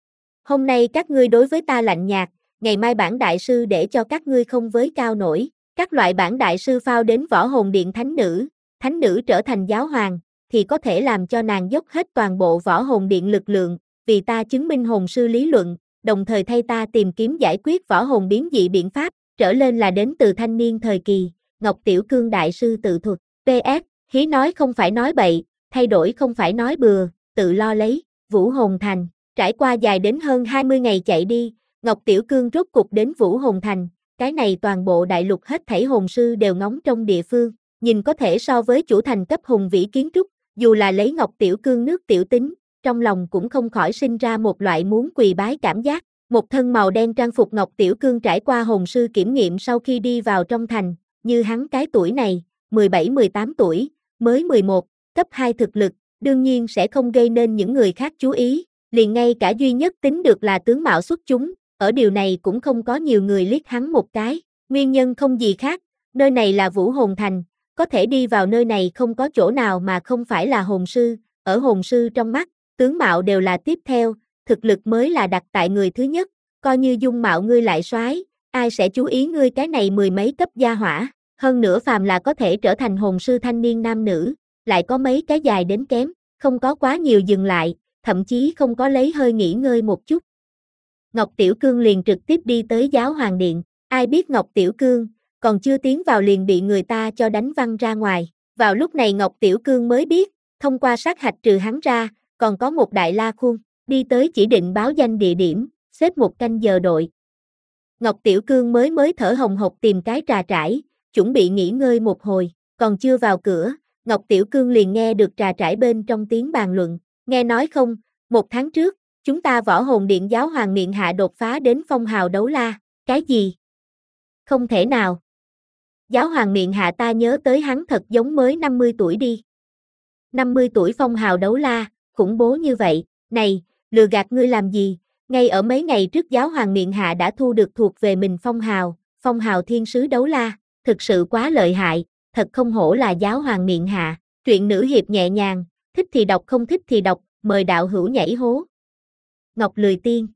Hôm nay các ngươi đối với ta lạnh nhạt, ngày mai bản đại sư để cho các ngươi không với cao nổi, các loại bản đại sư phao đến Võ Hồn Điện thánh nữ, thánh nữ trở thành giáo hoàng, thì có thể làm cho nàng dốc hết toàn bộ Võ Hồn Điện lực lượng, vì ta chứng minh hồn sư lý luận, đồng thời thay ta tìm kiếm giải quyết võ hồn biến dị biện pháp, trở lên là đến từ thanh niên thời kỳ, Ngọc Tiểu Cương đại sư tự thuật, pê ét, hí nói không phải nói bậy, thay đổi không phải nói bừa, tự lo lấy, Vũ Hồn Thành, trải qua dài đến hơn hai mươi ngày chạy đi, Ngọc Tiểu Cương rốt cục đến Vũ Hồn Thành, cái này toàn bộ đại lục hết thảy hồn sư đều ngóng trong địa phương, nhìn có thể so với chủ thành cấp hùng vĩ kiến trúc, dù là lấy Ngọc Tiểu Cương nước tiểu tính, trong lòng cũng không khỏi sinh ra một loại muốn quỳ bái cảm giác. Một thân màu đen trang phục Ngọc Tiểu Cương trải qua hồn sư kiểm nghiệm sau khi đi vào trong thành, như hắn cái tuổi này, mười bảy mười tám tuổi, mới mười một, cấp hai thực lực, đương nhiên sẽ không gây nên những người khác chú ý, liền ngay cả duy nhất tính được là tướng mạo xuất chúng, ở điều này cũng không có nhiều người liếc hắn một cái, nguyên nhân không gì khác, nơi này là Vũ Hồn Thành, có thể đi vào nơi này không có chỗ nào mà không phải là hồn sư, ở hồn sư trong mắt, tướng mạo đều là tiếp theo, thực lực mới là đặt tại người thứ nhất, coi như dung mạo ngươi lại soái, ai sẽ chú ý ngươi cái này mười mấy cấp gia hỏa, hơn nữa phàm là có thể trở thành hồn sư thanh niên nam nữ, lại có mấy cái dài đến kém, không có quá nhiều dừng lại, thậm chí không có lấy hơi nghỉ ngơi một chút. Ngọc Tiểu Cương liền trực tiếp đi tới giáo hoàng điện, ai biết Ngọc Tiểu Cương, còn chưa tiến vào liền bị người ta cho đánh văng ra ngoài, vào lúc này Ngọc Tiểu Cương mới biết, thông qua sát hạch trừ hắn ra, còn có một đại la khuôn, đi tới chỉ định báo danh địa điểm, xếp một canh giờ đội. Ngọc Tiểu Cương mới mới thở hồng hộc tìm cái trà trải, chuẩn bị nghỉ ngơi một hồi, còn chưa vào cửa, Ngọc Tiểu Cương liền nghe được trà trải bên trong tiếng bàn luận, nghe nói không, một tháng trước, chúng ta Võ Hồn Điện giáo hoàng miệng hạ đột phá đến phong hào đấu la, cái gì? Không thể nào. Giáo hoàng miệng hạ ta nhớ tới hắn thật giống mới năm mươi tuổi đi. năm mươi tuổi phong hào đấu la, khủng bố như vậy, này, lừa gạt ngươi làm gì, ngay ở mấy ngày trước giáo hoàng miệng hạ đã thu được thuộc về mình phong hào, phong hào thiên sứ đấu la, thực sự quá lợi hại, thật không hổ là giáo hoàng miệng hạ, truyện nữ hiệp nhẹ nhàng, thích thì đọc không thích thì đọc, mời đạo hữu nhảy hố. Ngọc Lười Tiên